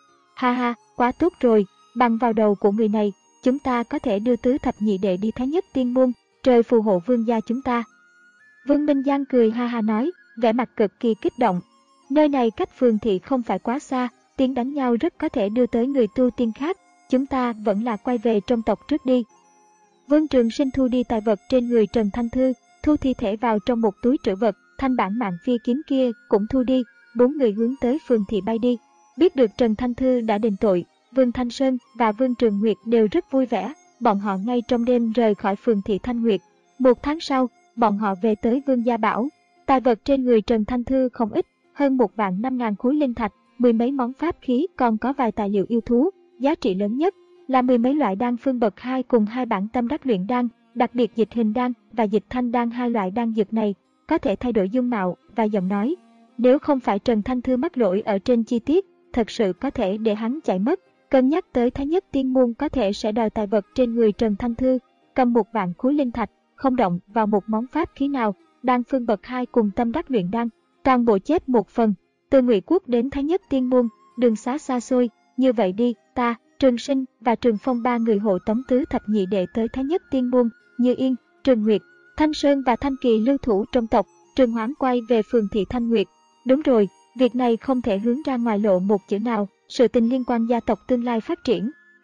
Ha ha, quá tốt rồi, bằng vào đầu của người này, chúng ta có thể đưa tứ thập nhị đệ đi Thái Nhất Tiên Môn, trời phù hộ vương gia chúng ta. Vương Minh Giang cười ha ha nói, vẻ mặt cực kỳ kích động. Nơi này cách phường thị không phải quá xa, tiếng đánh nhau rất có thể đưa tới người tu tiên khác, chúng ta vẫn là quay về trong tộc trước đi. Vương Trường Sinh thu đi tài vật trên người Trần Thanh Thư, thu thi thể vào trong một túi trữ vật, thanh bản mạng phi kiếm kia cũng thu đi, bốn người hướng tới phường thị bay đi. Biết được Trần Thanh Thư đã đền tội, Vương Thanh Sơn và Vương Trường Nguyệt đều rất vui vẻ, bọn họ ngay trong đêm rời khỏi phường thị Thanh Nguyệt. Một tháng sau, bọn họ về tới Vương Gia Bảo. Tài vật trên người Trần Thanh Thư không ít, hơn một vạn năm ngàn khối linh thạch, mười mấy món pháp khí, còn có vài tài liệu yêu thú. Giá trị lớn nhất là mười mấy loại đan phương bậc hai cùng hai bản tâm đắc luyện đan, đặc biệt dịch hình đan và dịch thanh đan. Hai loại đan dược này có thể thay đổi dung mạo và giọng nói. Nếu không phải Trần Thanh Thư mắc lỗi ở trên chi tiết, thật sự có thể để hắn chạy mất. Cân nhắc tới Thái Nhất Tiên Môn có thể sẽ đòi tài vật trên người Trần Thanh Thư, cầm một vạn khối linh thạch, không động vào một món pháp khí nào, đan phương bậc hai cùng tâm đắc luyện đan, toàn bộ chết một phần. Từ Ngụy Quốc đến Thái Nhất Tiên Môn, đường xá xa xôi, như vậy đi, ta, Trường Sinh và Trường Phong ba người hộ tống tứ thập nhị đệ tới Thái Nhất Tiên Môn, Như Yên, Trường Nguyệt, Thanh Sơn và Thanh Kỳ lưu thủ trong tộc, Trường Hoán quay về phường thị Thanh Nguyệt. Đúng rồi, việc này không thể hướng ra ngoài lộ một chữ nào, sự tình liên quan gia tộc tương lai phát triển.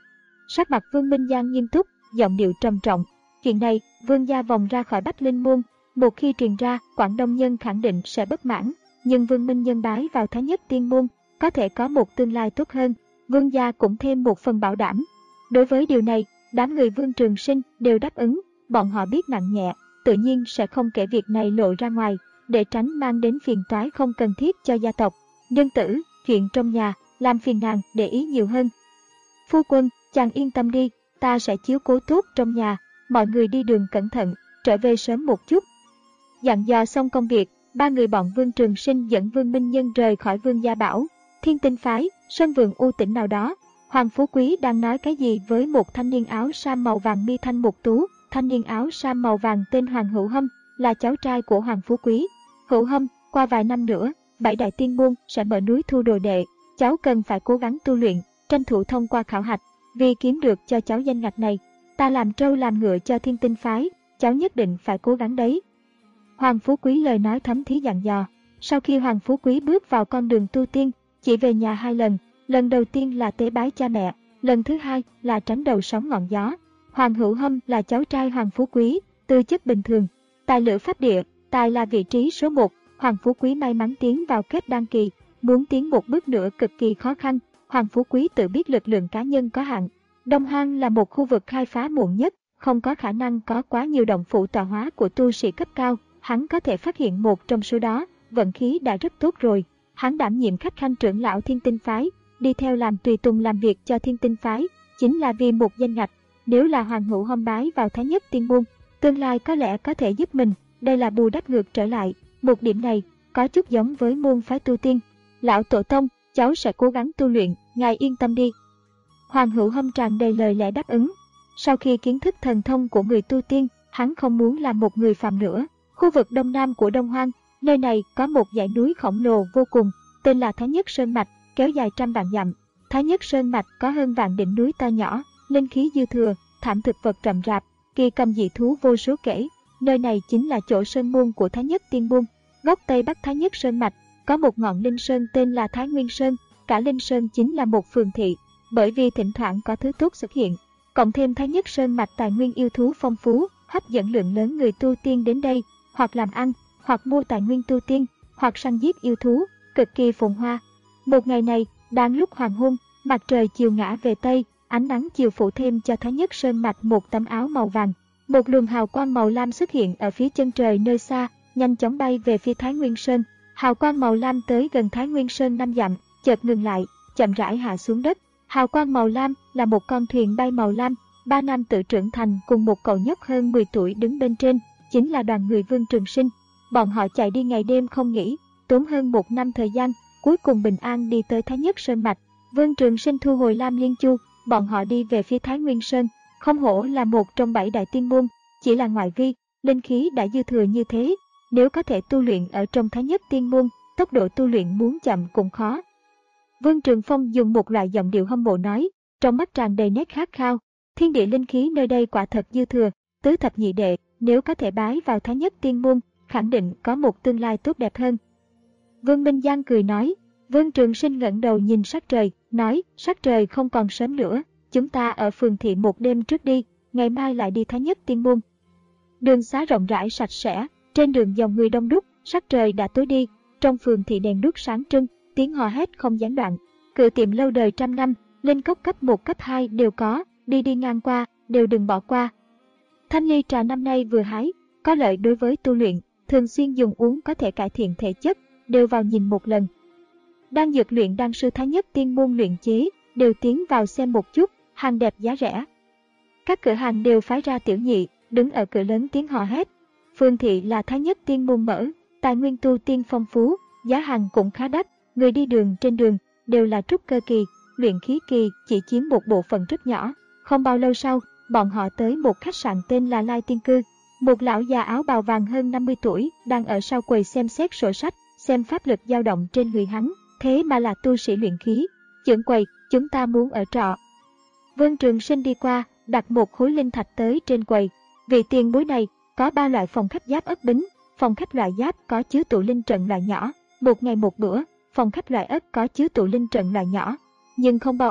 Sắc mặt Vương Minh Giang nghiêm túc, giọng điệu trầm trọng. Chuyện này, Vương gia vòng ra khỏi Bách Linh môn, một khi truyền ra, Quảng Đông nhân khẳng định sẽ bất mãn. Nhưng Vương Minh Nhân bái vào Thái Nhất Tiên môn, có thể có một tương lai tốt hơn. Vương gia cũng thêm một phần bảo đảm. Đối với điều này, đám người Vương Trường Sinh đều đáp ứng. Bọn họ biết nặng nhẹ, tự nhiên sẽ không kể việc này lộ ra ngoài, để tránh mang đến phiền toái không cần thiết cho gia tộc. Nương tử, chuyện trong nhà, làm phiền nàng để ý nhiều hơn. Phu quân, chàng yên tâm đi, ta sẽ chiếu cố tốt trong nhà, mọi người đi đường cẩn thận, trở về sớm một chút. Dặn dò xong công việc, ba người bọn Vương Trường Sinh dẫn Vương Minh Nhân rời khỏi Vương Gia Bảo, Thiên Tinh Phái, sân vườn u tĩnh nào đó. Hoàng Phú Quý đang nói cái gì với một thanh niên áo sam màu vàng mi thanh mục tú. Thanh niên áo sam màu vàng tên Hoàng Hữu Hâm, là cháu trai của Hoàng Phú Quý. Hữu Hâm, qua vài năm nữa, bảy đại tiên môn sẽ mở núi thu đồ đệ, cháu cần phải cố gắng tu luyện, tranh thủ thông qua khảo hạch, vì kiếm được cho cháu danh ngạch này, ta làm trâu làm ngựa cho Thiên Tinh Phái, cháu nhất định phải cố gắng đấy. Hoàng Phú Quý lời nói thấm thía dặn dò. Sau khi Hoàng Phú Quý bước vào con đường tu tiên, chỉ về nhà hai lần, lần đầu tiên là tế bái cha mẹ, lần thứ hai là tránh đầu sóng ngọn gió. Hoàng Hữu Hâm là cháu trai Hoàng Phú Quý, tư chất bình thường, tài lửa pháp địa, tài là vị trí số một. Hoàng Phú Quý may mắn tiến vào kết đan kỳ, muốn tiến một bước nữa cực kỳ khó khăn. Hoàng Phú Quý tự biết lực lượng cá nhân có hạn. Đông Hoang là một khu vực khai phá muộn nhất, không có khả năng có quá nhiều động phủ tọa hóa của tu sĩ cấp cao. Hắn có thể phát hiện một trong số đó, vận khí đã rất tốt rồi. Hắn đảm nhiệm khách khanh trưởng lão Thiên Tinh Phái, đi theo làm tùy tùng làm việc cho Thiên Tinh Phái, chính là vì một danh ngạch. Nếu là Hoàng Hữu Hâm bái vào Thái Nhất Tiên môn, tương lai có lẽ có thể giúp mình, đây là bù đắp ngược trở lại. Một điểm này có chút giống với môn phái tu tiên. Lão tổ tông, cháu sẽ cố gắng tu luyện, ngài yên tâm đi. Hoàng Hữu Hâm tràn đầy lời lẽ đáp ứng. Sau khi kiến thức thần thông của người tu tiên, hắn không muốn làm một người phàm nữa. Khu vực đông nam của Đông Hoang, nơi này có một dãy núi khổng lồ vô cùng, tên là Thái Nhất Sơn Mạch, kéo dài trăm vạn dặm. Thái Nhất Sơn Mạch có hơn vạn đỉnh núi to nhỏ, linh khí dư thừa, thảm thực vật rậm rạp, kỳ cầm dị thú vô số kể. Nơi này chính là chỗ sơn môn của Thái Nhất Tiên môn. Góc tây bắc Thái Nhất Sơn Mạch có một ngọn linh sơn tên là Thái Nguyên Sơn, cả linh sơn chính là một phường thị, bởi vì thỉnh thoảng có thứ tốt xuất hiện. Cộng thêm Thái Nhất Sơn Mạch tài nguyên yêu thú phong phú, hấp dẫn lượng lớn người tu tiên đến đây, hoặc làm ăn, hoặc mua tài nguyên tu tiên, hoặc săn giết yêu thú, cực kỳ phồn hoa. Một ngày này, đang lúc hoàng hôn, mặt trời chiều ngã về tây, ánh nắng chiều phủ thêm cho Thái Nhất Sơn Mạch một tấm áo màu vàng. Một luồng hào quang màu lam xuất hiện ở phía chân trời nơi xa, nhanh chóng bay về phía Thái Nguyên Sơn. Hào quang màu lam tới gần Thái Nguyên Sơn năm dặm, chợt ngừng lại, chậm rãi hạ xuống đất. Hào quang màu lam là một con thuyền bay màu lam, ba nam tử trưởng thành cùng một cậu nhóc hơn mười tuổi đứng bên trên, chính là đoàn người Vương Trường Sinh. Bọn họ chạy đi ngày đêm không nghỉ, tốn hơn một năm thời gian, cuối cùng bình an đi tới Thái Nhất Sơn Mạch. Vương Trường Sinh thu hồi Lam Liên Chu, bọn họ đi về phía Thái Nguyên Sơn. Không hổ là một trong bảy đại tiên môn, chỉ là ngoại vi, linh khí đã dư thừa như thế, nếu có thể tu luyện ở trong Thái Nhất Tiên môn, tốc độ tu luyện muốn chậm cũng khó. Vương Trường Phong dùng một loại giọng điệu hâm mộ nói, trong mắt tràn đầy nét khát khao, thiên địa linh khí nơi đây quả thật dư thừa, tứ thập nhị đệ, nếu có thể bái vào Thái Nhất Tiên môn, khẳng định có một tương lai tốt đẹp hơn. Vương Minh Giang cười nói. Vương Trường Sinh ngẩng đầu nhìn sắc trời, nói, sắc trời không còn sớm nữa, chúng ta ở phường thị một đêm trước đi, ngày mai lại đi Thái Nhất Tiên môn. Đường xá rộng rãi sạch sẽ, trên đường dòng người đông đúc, sắc trời đã tối đi, trong phường thị đèn đuốc sáng trưng, tiếng hò hét không gián đoạn. Cửa tiệm lâu đời trăm năm, linh cốc cấp một cấp hai đều có, đi đi ngang qua, đều đừng bỏ qua. Thanh ly trà năm nay vừa hái, có lợi đối với tu luyện, thường xuyên dùng uống có thể cải thiện thể chất, đều vào nhìn một lần. Đang dược luyện đan sư Thái Nhất Tiên môn luyện chế, đều tiến vào xem một chút, hàng đẹp giá rẻ. Các cửa hàng đều phái ra tiểu nhị, đứng ở cửa lớn tiếng hò hét. Phường thị là Thái Nhất Tiên môn mở, tài nguyên tu tiên phong phú, giá hàng cũng khá đắt, người đi đường trên đường đều là trúc cơ kỳ, luyện khí kỳ chỉ chiếm một bộ phận rất nhỏ. Không bao lâu sau, bọn họ tới một khách sạn tên là Lai Tiên Cư. Một lão già áo bào vàng hơn năm mươi tuổi đang ở sau quầy xem xét sổ sách, xem pháp lực dao động trên người hắn, thế mà là tu sĩ luyện khí. Trưởng quầy, chúng ta muốn ở trọ. Vương Trường Sinh đi qua, đặt một khối linh thạch tới trên quầy. Vị tiền bối này có ba loại phòng khách giáp ất bính, phòng khách loại giáp có chứa tụ linh trận loại nhỏ, một ngày một bữa, phòng khách loại ất có chứa tụ linh trận loại nhỏ, nhưng không bao ăn,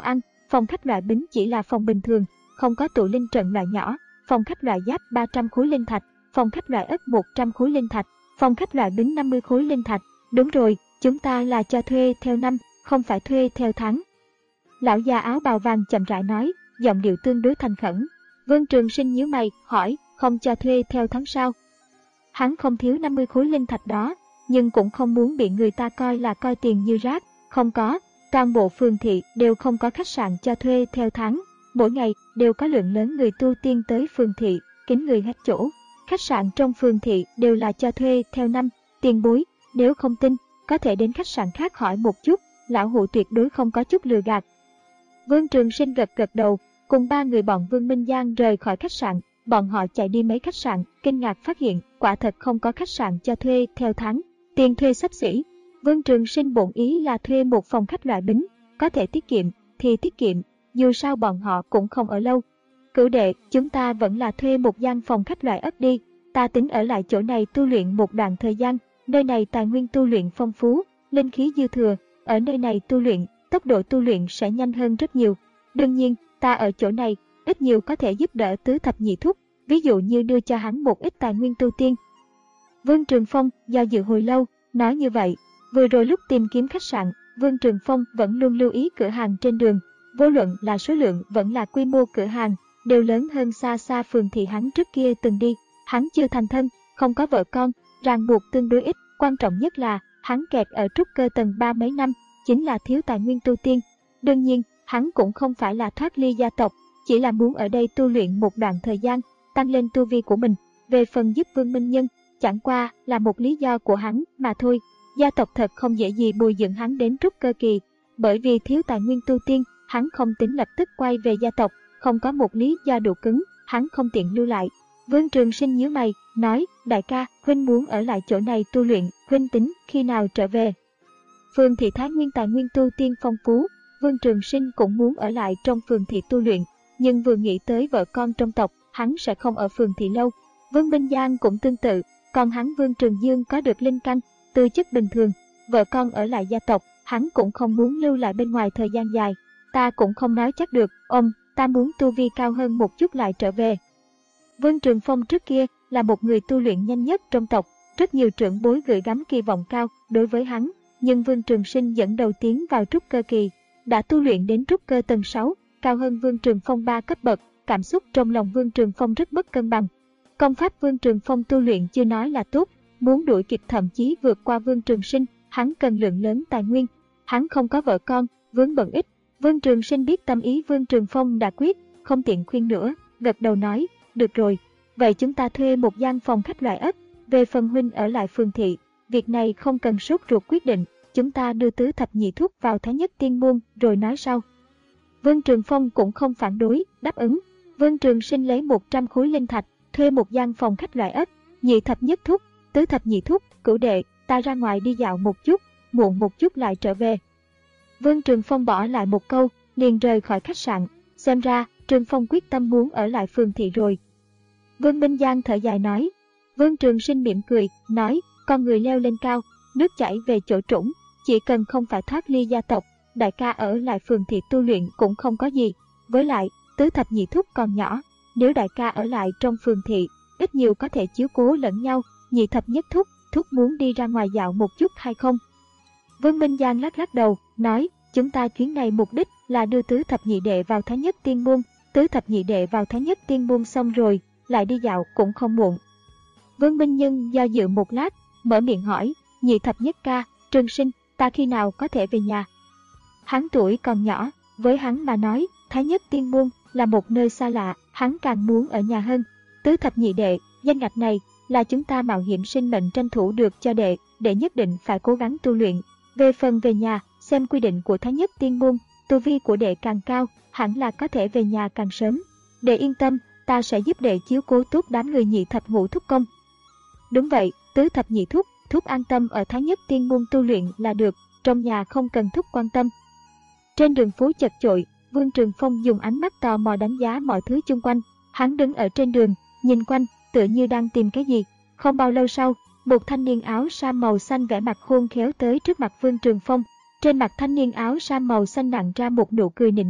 Phòng khách loại bính chỉ là phòng bình thường, không có tụ linh trận loại nhỏ. Phòng khách loại giáp ba trăm khối linh thạch, phòng khách loại ất một trăm khối linh thạch, phòng khách loại bính năm mươi khối linh thạch. Đúng rồi, chúng ta là cho thuê theo năm, không phải thuê theo tháng. Lão già áo bào vàng chậm rãi nói, giọng điệu tương đối thành khẩn. Vương Trường Sinh nhíu mày, hỏi, không cho thuê theo tháng sao? Hắn không thiếu năm mươi khối linh thạch đó, nhưng cũng không muốn bị người ta coi là coi tiền như rác. Không có, toàn bộ phường thị đều không có khách sạn cho thuê theo tháng. Mỗi ngày đều có lượng lớn người tu tiên tới phường thị, kín người hết chỗ. Khách sạn trong phường thị đều là cho thuê theo năm. Tiền bối, nếu không tin, có thể đến khách sạn khác hỏi một chút, lão hủ tuyệt đối không có chút lừa gạt. Vương Trường Sinh gật gật đầu, cùng ba người bọn Vương Minh Giang rời khỏi khách sạn. Bọn họ chạy đi mấy khách sạn, kinh ngạc phát hiện quả thật không có khách sạn cho thuê theo tháng. Tiền thuê xấp xỉ. Vương Trường Sinh bổn ý là thuê một phòng khách loại bính, có thể tiết kiệm thì tiết kiệm, dù sao bọn họ cũng không ở lâu. Cửu đệ, chúng ta vẫn là thuê một gian phòng khách loại ất đi, ta tính ở lại chỗ này tu luyện một đoạn thời gian, nơi này tài nguyên tu luyện phong phú, linh khí dư thừa, ở nơi này tu luyện, tốc độ tu luyện sẽ nhanh hơn rất nhiều. Đương nhiên, ta ở chỗ này, ít nhiều có thể giúp đỡ tứ thập nhị thúc, ví dụ như đưa cho hắn một ít tài nguyên tu tiên. Vương Trường Phong do dự hồi lâu, nói như vậy. Vừa rồi lúc tìm kiếm khách sạn, Vương Trường Phong vẫn luôn lưu ý cửa hàng trên đường, vô luận là số lượng vẫn là quy mô cửa hàng, đều lớn hơn xa xa phường thị hắn trước kia từng đi. Hắn chưa thành thân, không có vợ con, ràng buộc tương đối ít, quan trọng nhất là hắn kẹt ở trúc cơ tầng ba mấy năm, chính là thiếu tài nguyên tu tiên. Đương nhiên, hắn cũng không phải là thoát ly gia tộc, chỉ là muốn ở đây tu luyện một đoạn thời gian, tăng lên tu vi của mình. Về phần giúp Vương Minh Nhân, chẳng qua là một lý do của hắn mà thôi. Gia tộc thật không dễ gì bồi dưỡng hắn đến trúc cơ kỳ, bởi vì thiếu tài nguyên tu tiên, hắn không tính lập tức quay về gia tộc, không có một lý do đủ cứng, hắn không tiện lưu lại. Vương Trường Sinh nhíu mày, nói, đại ca, huynh muốn ở lại chỗ này tu luyện, huynh tính khi nào trở về? Phường thị Thái Nguyên tài nguyên tu tiên phong phú, Vương Trường Sinh cũng muốn ở lại trong phường thị tu luyện, nhưng vừa nghĩ tới vợ con trong tộc, hắn sẽ không ở phường thị lâu. Vương Minh Giang cũng tương tự, còn hắn Vương Trường Dương có được linh căn, tư chất bình thường, vợ con ở lại gia tộc, hắn cũng không muốn lưu lại bên ngoài thời gian dài. Ta cũng không nói chắc được, ông, ta muốn tu vi cao hơn một chút lại trở về. Vương Trường Phong trước kia là một người tu luyện nhanh nhất trong tộc, rất nhiều trưởng bối gửi gắm kỳ vọng cao đối với hắn, nhưng Vương Trường Sinh dẫn đầu tiến vào trúc cơ kỳ, đã tu luyện đến trúc cơ tầng sáu, cao hơn Vương Trường Phong ba cấp bậc, cảm xúc trong lòng Vương Trường Phong rất mất cân bằng. Công pháp Vương Trường Phong tu luyện chưa nói là tốt, muốn đuổi kịp thậm chí vượt qua Vương Trường Sinh, hắn cần lượng lớn tài nguyên. Hắn không có vợ con, vướng bận ít. Vương Trường Sinh biết tâm ý Vương Trường Phong đã quyết, không tiện khuyên nữa, gật đầu nói, được rồi, vậy chúng ta thuê một gian phòng khách loại ất, về phần huynh ở lại phường thị, việc này không cần sốt ruột quyết định, chúng ta đưa tứ thập nhị thúc vào Thái Nhất Tiên Môn rồi nói sau. Vương Trường Phong cũng không phản đối, đáp ứng. Vương Trường Sinh lấy một trăm khối linh thạch, thuê một gian phòng khách loại ất, nhị thập nhất thúc, tứ thập nhị thúc, cửu đệ, ta ra ngoài đi dạo một chút, muộn một chút lại trở về. Vương Trường Phong bỏ lại một câu, liền rời khỏi khách sạn, xem ra Trường Phong quyết tâm muốn ở lại phường thị rồi. Vương Minh Giang thở dài nói. Vương Trường Sinh mỉm cười, nói, con người leo lên cao, nước chảy về chỗ trũng, chỉ cần không phải thoát ly gia tộc, đại ca ở lại phường thị tu luyện cũng không có gì. Với lại, tứ thập nhị thúc còn nhỏ, nếu đại ca ở lại trong phường thị, ít nhiều có thể chiếu cố lẫn nhau. Nhị thập nhất thúc, thúc muốn đi ra ngoài dạo một chút hay không? Vương Minh Giang lắc lắc đầu, nói, chúng ta chuyến này mục đích là đưa tứ thập nhị đệ vào Thái Nhất Tiên Môn, tứ thập nhị đệ vào Thái Nhất Tiên Môn xong rồi, lại đi dạo cũng không muộn. Vương Minh Nhân do dự một lát, mở miệng hỏi, nhị thập nhất ca, Trường Sinh, ta khi nào có thể về nhà? Hắn tuổi còn nhỏ, với hắn mà nói, Thái Nhất Tiên Môn là một nơi xa lạ, hắn càng muốn ở nhà hơn. Tứ thập nhị đệ, danh ngạch này là chúng ta mạo hiểm sinh mệnh tranh thủ được cho đệ, đệ nhất định phải cố gắng tu luyện. Về phần về nhà, xem quy định của Thái Nhất Tiên Môn, tu vi của đệ càng cao, hẳn là có thể về nhà càng sớm. Đệ yên tâm, ta sẽ giúp đệ chiếu cố tốt đám người nhị thập ngũ thúc công. Đúng vậy, tứ thập nhị thúc, thúc an tâm ở Thái Nhất Tiên Môn tu luyện là được, trong nhà không cần thúc quan tâm. Trên đường phố chật chội, Vương Trường Phong dùng ánh mắt tò mò đánh giá mọi thứ xung quanh. Hắn đứng ở trên đường, nhìn quanh, tựa như đang tìm cái gì. Không bao lâu sau, một thanh niên áo sam màu xanh vẻ mặt khôn khéo tới trước mặt Vương Trường Phong. Trên mặt thanh niên áo sam màu xanh nặn ra một nụ cười nịnh nọt,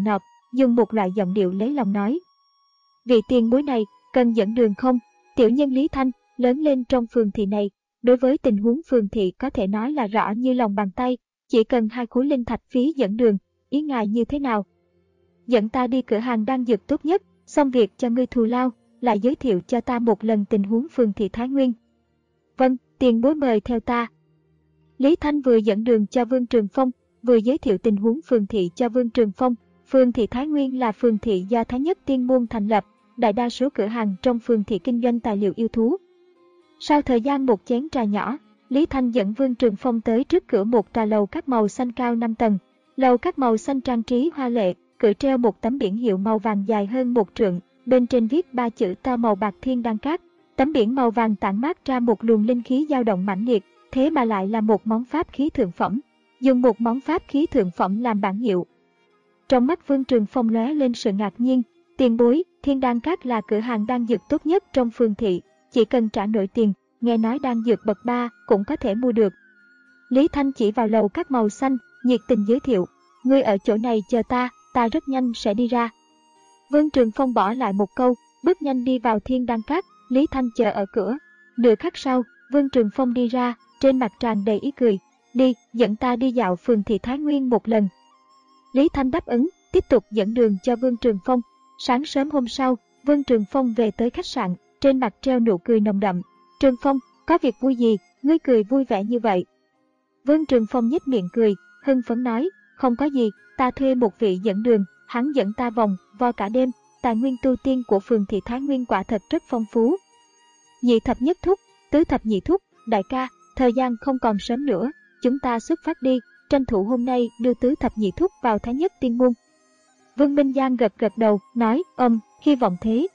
dùng một loại giọng điệu lấy lòng nói. Vị tiền bối này, cần dẫn đường không? Tiểu nhân Lý Thanh, lớn lên trong phường thị này, đối với tình huống phường thị có thể nói là rõ như lòng bàn tay, chỉ cần hai khối linh thạch phí dẫn đường, ý ngài như thế nào? Dẫn ta đi cửa hàng đan dược tốt nhất, xong việc cho ngươi thù lao, lại giới thiệu cho ta một lần tình huống phường thị Thái Nguyên. Vâng, tiền bối mời theo ta. Lý Thanh vừa dẫn đường cho Vương Trường Phong, vừa giới thiệu tình huống phường thị cho Vương Trường Phong. Phường thị Thái Nguyên là phường thị do Thái Nhất Tiên Môn thành lập, đại đa số cửa hàng trong phường thị kinh doanh tài liệu yêu thú. Sau thời gian một chén trà nhỏ, Lý Thanh dẫn Vương Trường Phong tới trước cửa một tòa lầu các màu xanh cao năm tầng. Lầu các màu xanh trang trí hoa lệ, cửa treo một tấm biển hiệu màu vàng dài hơn một trượng, bên trên viết ba chữ to màu bạc Thiên Đan Các. Tấm biển màu vàng tản mát ra một luồng linh khí dao động mãnh liệt, thế mà lại là một món pháp khí thượng phẩm, dùng một món pháp khí thượng phẩm làm bản hiệu. Trong mắt Vương Trường Phong lóe lên sự ngạc nhiên, tiền bối, Thiên Đan Các là cửa hàng đan dược tốt nhất trong phường thị, chỉ cần trả nổi tiền, nghe nói đan dược bậc ba cũng có thể mua được. Lý Thanh chỉ vào lầu các màu xanh, nhiệt tình giới thiệu, ngươi ở chỗ này chờ ta, ta rất nhanh sẽ đi ra. Vương Trường Phong bỏ lại một câu, bước nhanh đi vào Thiên Đan Các, Lý Thanh chờ ở cửa. Nửa khắc sau, Vương Trường Phong đi ra, trên mặt tràn đầy ý cười, đi, dẫn ta đi dạo phường thị Thái Nguyên một lần. Lý Thanh đáp ứng, tiếp tục dẫn đường cho Vương Trường Phong. Sáng sớm hôm sau, Vương Trường Phong về tới khách sạn, trên mặt treo nụ cười nồng đậm. Trường Phong, có việc vui gì, ngươi cười vui vẻ như vậy? Vương Trường Phong nhếch miệng cười, hưng phấn nói, không có gì, ta thuê một vị dẫn đường, hắn dẫn ta vòng vo cả đêm, tài nguyên tu tiên của phường thị Thái Nguyên quả thật rất phong phú. Nhị thập nhất thúc, tứ thập nhị thúc, đại ca, thời gian không còn sớm nữa, chúng ta xuất phát đi, tranh thủ hôm nay đưa tứ thập nhị thúc vào Thái Nhất Tiên Môn. Vương Minh Giang gật gật đầu, nói, ừm, hy vọng thế.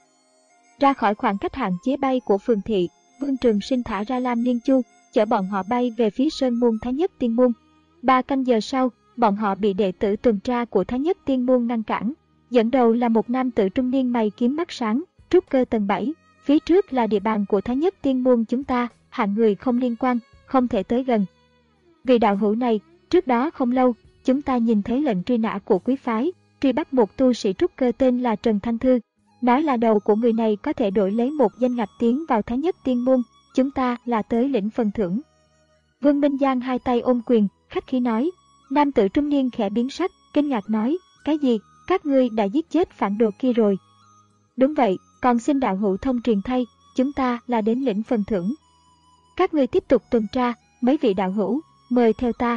Ra khỏi khoảng cách hạn chế bay của phường thị, Vương Trường Sinh thả ra Lam Liên Chu, chở bọn họ bay về phía sơn môn Thái Nhất Tiên Môn. Ba canh giờ sau, bọn họ bị đệ tử tuần tra của Thái Nhất Tiên Môn ngăn cản. Dẫn đầu là một nam tử trung niên mày kiếm mắt sáng, trúc cơ tầng bảy. Phía trước là địa bàn của Thái Nhất Tiên Môn chúng ta, hạng người không liên quan, không thể tới gần. Vị đạo hữu này, trước đó không lâu, chúng ta nhìn thấy lệnh truy nã của quý phái, truy bắt một tu sĩ trúc cơ tên là Trần Thanh Thư. Nói là đầu của người này có thể đổi lấy một danh ngạch tiến vào Thái Nhất Tiên Môn, chúng ta là tới lĩnh phần thưởng. Vương Minh Giang hai tay ôm quyền, khách khí nói. Nam tử trung niên khẽ biến sắc, kinh ngạc nói, cái gì, các ngươi đã giết chết phản đồ kia rồi? Đúng vậy, còn xin đạo hữu thông truyền thay, chúng ta là đến lĩnh phần thưởng. Các ngươi tiếp tục tuần tra, mấy vị đạo hữu, mời theo ta.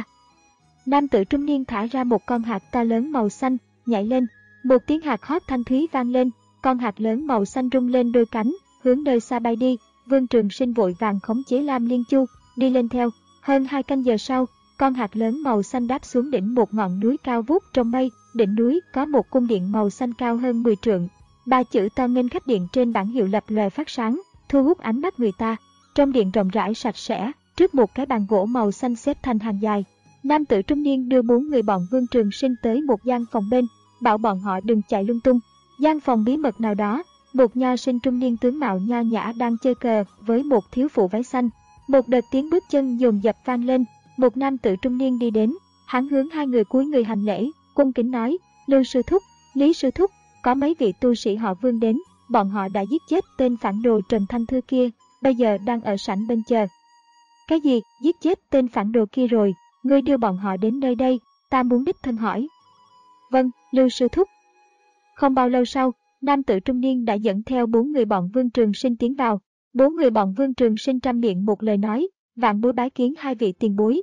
Nam tử trung niên thả ra một con hạt to lớn màu xanh, nhảy lên, một tiếng hạt hót thanh thúy vang lên, con hạt lớn màu xanh rung lên đôi cánh, hướng nơi xa bay đi. Vương Trường Sinh vội vàng khống chế Lam Liên Chu, đi lên theo. Hơn hai canh giờ sau, con hạt lớn màu xanh đáp xuống đỉnh một ngọn núi cao vút trong mây, đỉnh núi có một cung điện màu xanh cao hơn mười trượng. Ba chữ to nghênh khách điện trên bảng hiệu lập lòe phát sáng, thu hút ánh mắt người ta. Trong điện rộng rãi sạch sẽ, trước một cái bàn gỗ màu xanh xếp thành hàng dài. Nam tử trung niên đưa bốn người bọn Vương Trường Sinh tới một gian phòng bên, bảo bọn họ đừng chạy lung tung. Gian phòng bí mật nào đó, một nho sinh trung niên tướng mạo nho nhã đang chơi cờ với một thiếu phụ váy xanh. Một đợt tiếng bước chân dồn dập vang lên, một nam tử trung niên đi đến, hắn hướng hai người cúi người hành lễ, cung kính nói, Lưu sư thúc, Lý sư thúc, có mấy vị tu sĩ họ Vương đến, bọn họ đã giết chết tên phản đồ Trần Thanh Thư kia, bây giờ đang ở sảnh bên chờ. Cái gì, giết chết tên phản đồ kia rồi, ngươi đưa bọn họ đến nơi đây, ta muốn đích thân hỏi. Vâng, Lưu sư thúc. Không bao lâu sau, nam tử trung niên đã dẫn theo bốn người bọn Vương Trường Sinh tiến vào. Bốn người bọn Vương Trường Sinh trăm miệng một lời nói, vạn bối bái kiến hai vị tiền bối.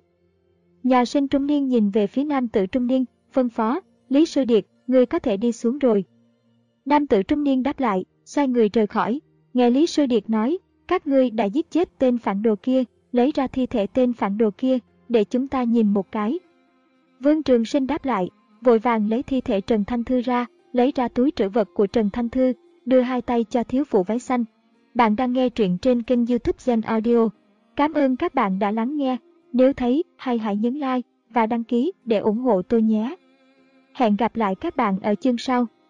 Nhà sinh trung niên nhìn về phía nam tử trung niên, phân phó, Lý sư điệt, ngươi có thể đi xuống rồi. Nam tử trung niên đáp lại, xoay người rời khỏi. Nghe Lý sư điệt nói, các ngươi đã giết chết tên phản đồ kia, lấy ra thi thể tên phản đồ kia, để chúng ta nhìn một cái. Vương Trường Sinh đáp lại, vội vàng lấy thi thể Trần Thanh Thư ra, lấy ra túi trữ vật của Trần Thanh Thư, đưa hai tay cho thiếu phụ váy xanh. Bạn đang nghe truyện trên kênh YouTube Gen Audio. Cảm ơn các bạn đã lắng nghe. Nếu thấy hay hãy nhấn like và đăng ký để ủng hộ tôi nhé. Hẹn gặp lại các bạn ở chương sau.